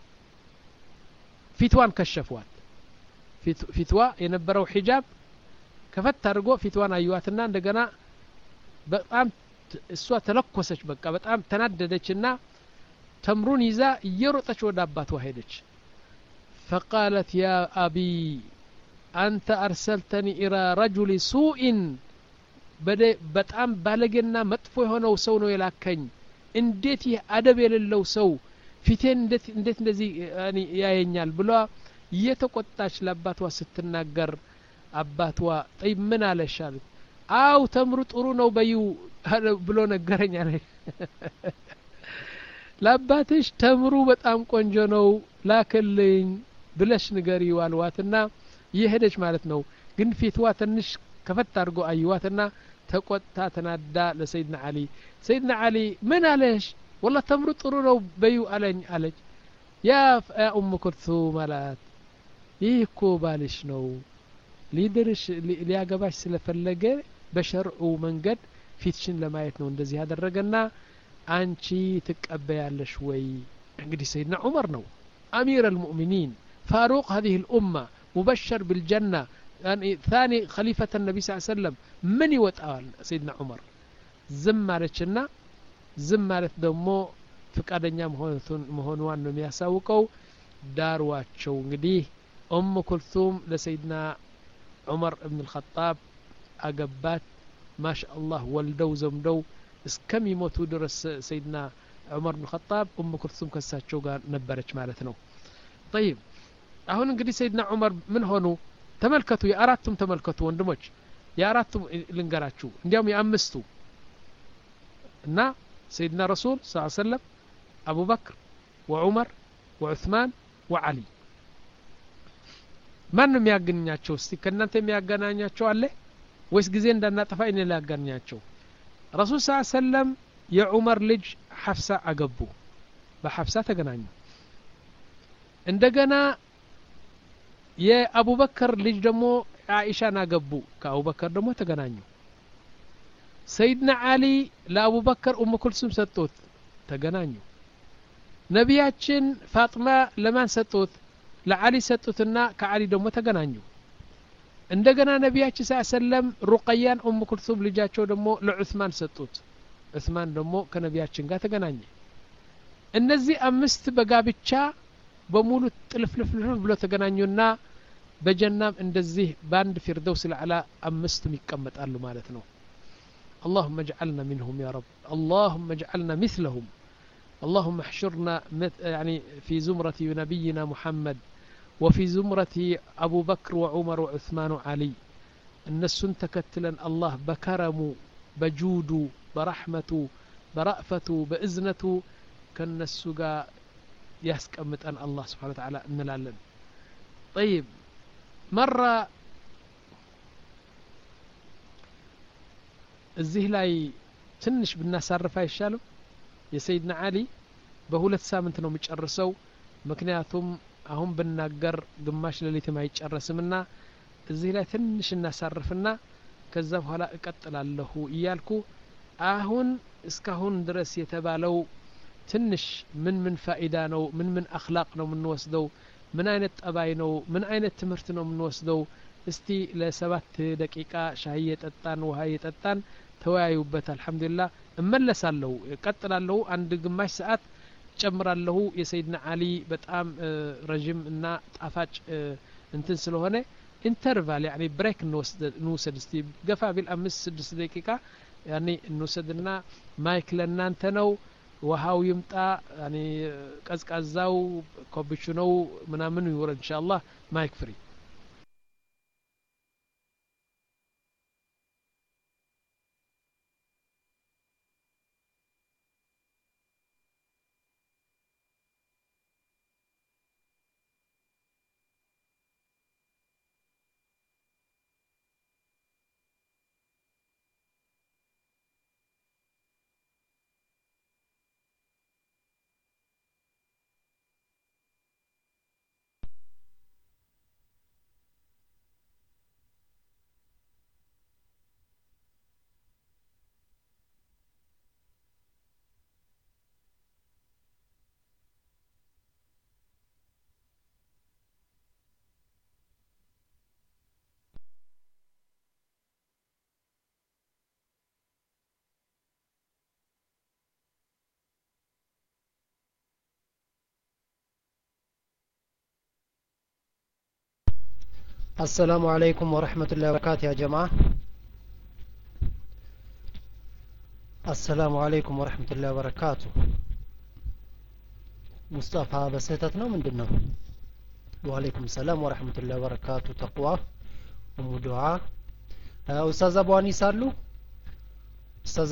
ፊትዋን ከሸፏት ፊትዋ የነበረው ሒጃብ ከፈት አድርጎ ፊትዋን አዩዋትና እንደገና በጣም እሷ ተለኮሰች በቃ በጣም ተናደደችና ተምሩን ይዛ እየሮጠች ወደ አባቷ ሄደች فقالت يا أبي أنت أرسلتني إلى رجل سوء በጣም ባለጌና መጥፎ የሆነው ሰው ነው የላከኝ እንዴት ይህ አደብ የሌለው ሰው ፊቴን እንዴት እንዴት እንደዚህ ያየኛል ብሎ እየተቆጣች ለአባቷ ስትናገር አባቷ ጠይ ምን አለሻል አው ተምሩ ጥሩ ነው በዩ ብሎ ነገረኝ አለ ለአባትሽ ተምሩ በጣም ቆንጆ ነው ላከልኝ ብለሽ ንገሪው አልዋትና ይሄደች ማለት ነው ግን ፊትዋ ትንሽ ከፈት አድርጎ አዩዋትና ተቆጣ ተናዳ ለሰይድና አሊ ሰይድና አሊ ምን አለሽ والله ተምሩ ጥሩ ነው በዩ አለኝ አለች ያ ኡም ኩልሱም አላት ይህ እኮ ባልሽ ነው ሊድርሽ ሊያገባሽ ስለፈለገ በሸርዑ መንገድ ፊትሽን ለማየት ነው እንደዚህ ያደረገና አንቺ ትቀበያለሽ ወይ እንግዲህ ሰይድና ዑመር ነው أمير المؤمنين فاروق هذه الأمة مبشر بالجنة يعني ثاني خليفة النبي صلى الله عليه وسلم من يوتقال سيدنا عمر زم مالتنا زم مالت دمو فقادኛ መሆኑን ነው የሚያሳውቀው ዳርዋቸው እንግዲህ ኡም ኩልሱም ለሰይድና ዑመር ኢብኑ አልኸጣብ አገባት ማሻአላህ ወልደው ዘምደው እስከሚሞቱ ድረስ ሰይድና ዑመር ኢብኑ አልኸጣብ ኡም ኩልሱም ከሳቸው ጋር ነበረች ማለት ነው طيب አሁን እንግዲህ ሰይድና ዑመር ምን ሆኑ ተመልከቱ የአራቱም ተመልከቱ ወንድሞች የአራቱም ልንገራችሁ እንዲያውም የአምስቱ እና ሰይድና ረሱል ሰለላሁ ዐለይሂ ወሰለም አቡ በክር ወዑመር ወዑስማን ወዓሊ ማንም የሚያገናኛቸው እስቲ ከእናንተ የሚያገናኛቸው አለ ወይስ ጊዜ እንዳናጠፋ እኔ ላገናኛቸው ረሱል ሰለላሁ ዐለይሂ ወሰለም የዑመር ልጅ ሐፍሳ አገቡ በሐፍሳ ተገናኙ እንደገና የአቡበከር ልጅ ደግሞ አይሻን አገቡ ከአቡበከር ደግሞ ተገናኙ ሰይድና አሊ ለአቡበከር ኡም ኩልሱም ሰጡት ተገናኙ ነቢያችን ፋጥማ ለማን ሰጡት ለአሊ ሰጡትና ከአሊ ደግሞ ተገናኙ እንደገና ነቢያችን ሰለም ሩቀያን ኡም ኩልሱም ልጃቸው ደግሞ ለዑስማን ሰጡት ዑስማን ደግሞ ከነቢያችን ጋር ተገናኘ እነዚህ አምስት በጋብቻ በሙሉ ጥልፍልፍልፍ ብሎ ተገናኙና በጀናም እንደዚህ ባንድ ፊርደውስ ለዓላ አምስቱም ይቀመጣሉ ማለት ነው اللهم اجعلنا منهم يا رب اللهم اجعلنا مثلهم اللهم احشرنا يعني في زمرة نبينا محمد وفي زمرة أبو بكر وعمر وعثمان وعلي الناس تكتلا الله بكرم بجود برحمة برأفة بإذنة كالنسوغا يسكمت أن الله سبحانه وتعالى نلالن طيب مرة እዚህ ላይ ትንሽ ብናሳርፍ አይሻልም የሰይድና አሊ በሁለት ሳምንት ነው የሚጨርሰው ምክንያቱም አሁን ብናገር ግማሽ ሌሊትም አይጨረስምና እዚህ ላይ ትንሽ እናሳርፍና ከዛ በኋላ እቀጥላለሁ እያልኩ አሁን እስካሁን ድረስ የተባለው ትንሽ ምን ምን ፋኢዳ ነው ምን ምን አኽላቅ ነው የምንወስደው ምን አይነት ጠባይ ነው ምን አይነት ትምህርት ነው የምንወስደው እስቲ ለሰባት ደቂቃ ሻይ የጠጣን ውሃ የጠጣን ተወያዩበት አልহামዱሊላህ እመለሳለሁ እቀጥላለሁ አንድ ግማሽ ሰዓት ጨምራለሁ የሰይድና አሊ በጣም ረጅም እና ጣፋጭ እንትን ስለሆነ ኢንተርቫል يعني ብሬክ እንወስድ እንወስድ እስቲ ገፋ ቢል አምስት ስድስት ደቂቃ يعني እንወስድና ማይክ ለናንተ ነው ውሃው ይምጣ يعني ቀዝቃዛው ኮብቹ ነው ምናምን ይወረድ ኢንሻአላህ ማይክ ፍሪ السلام عليكم ورحمة الله وبركاته يا جماعة. السلام عليكم ورحمة الله وبركاته. مصطفى بسيطتنا من دونه. وعليكم السلام ورحمة الله وبركاته. تقوى أم دعاء. أستاذ أبو أنيس አሉ?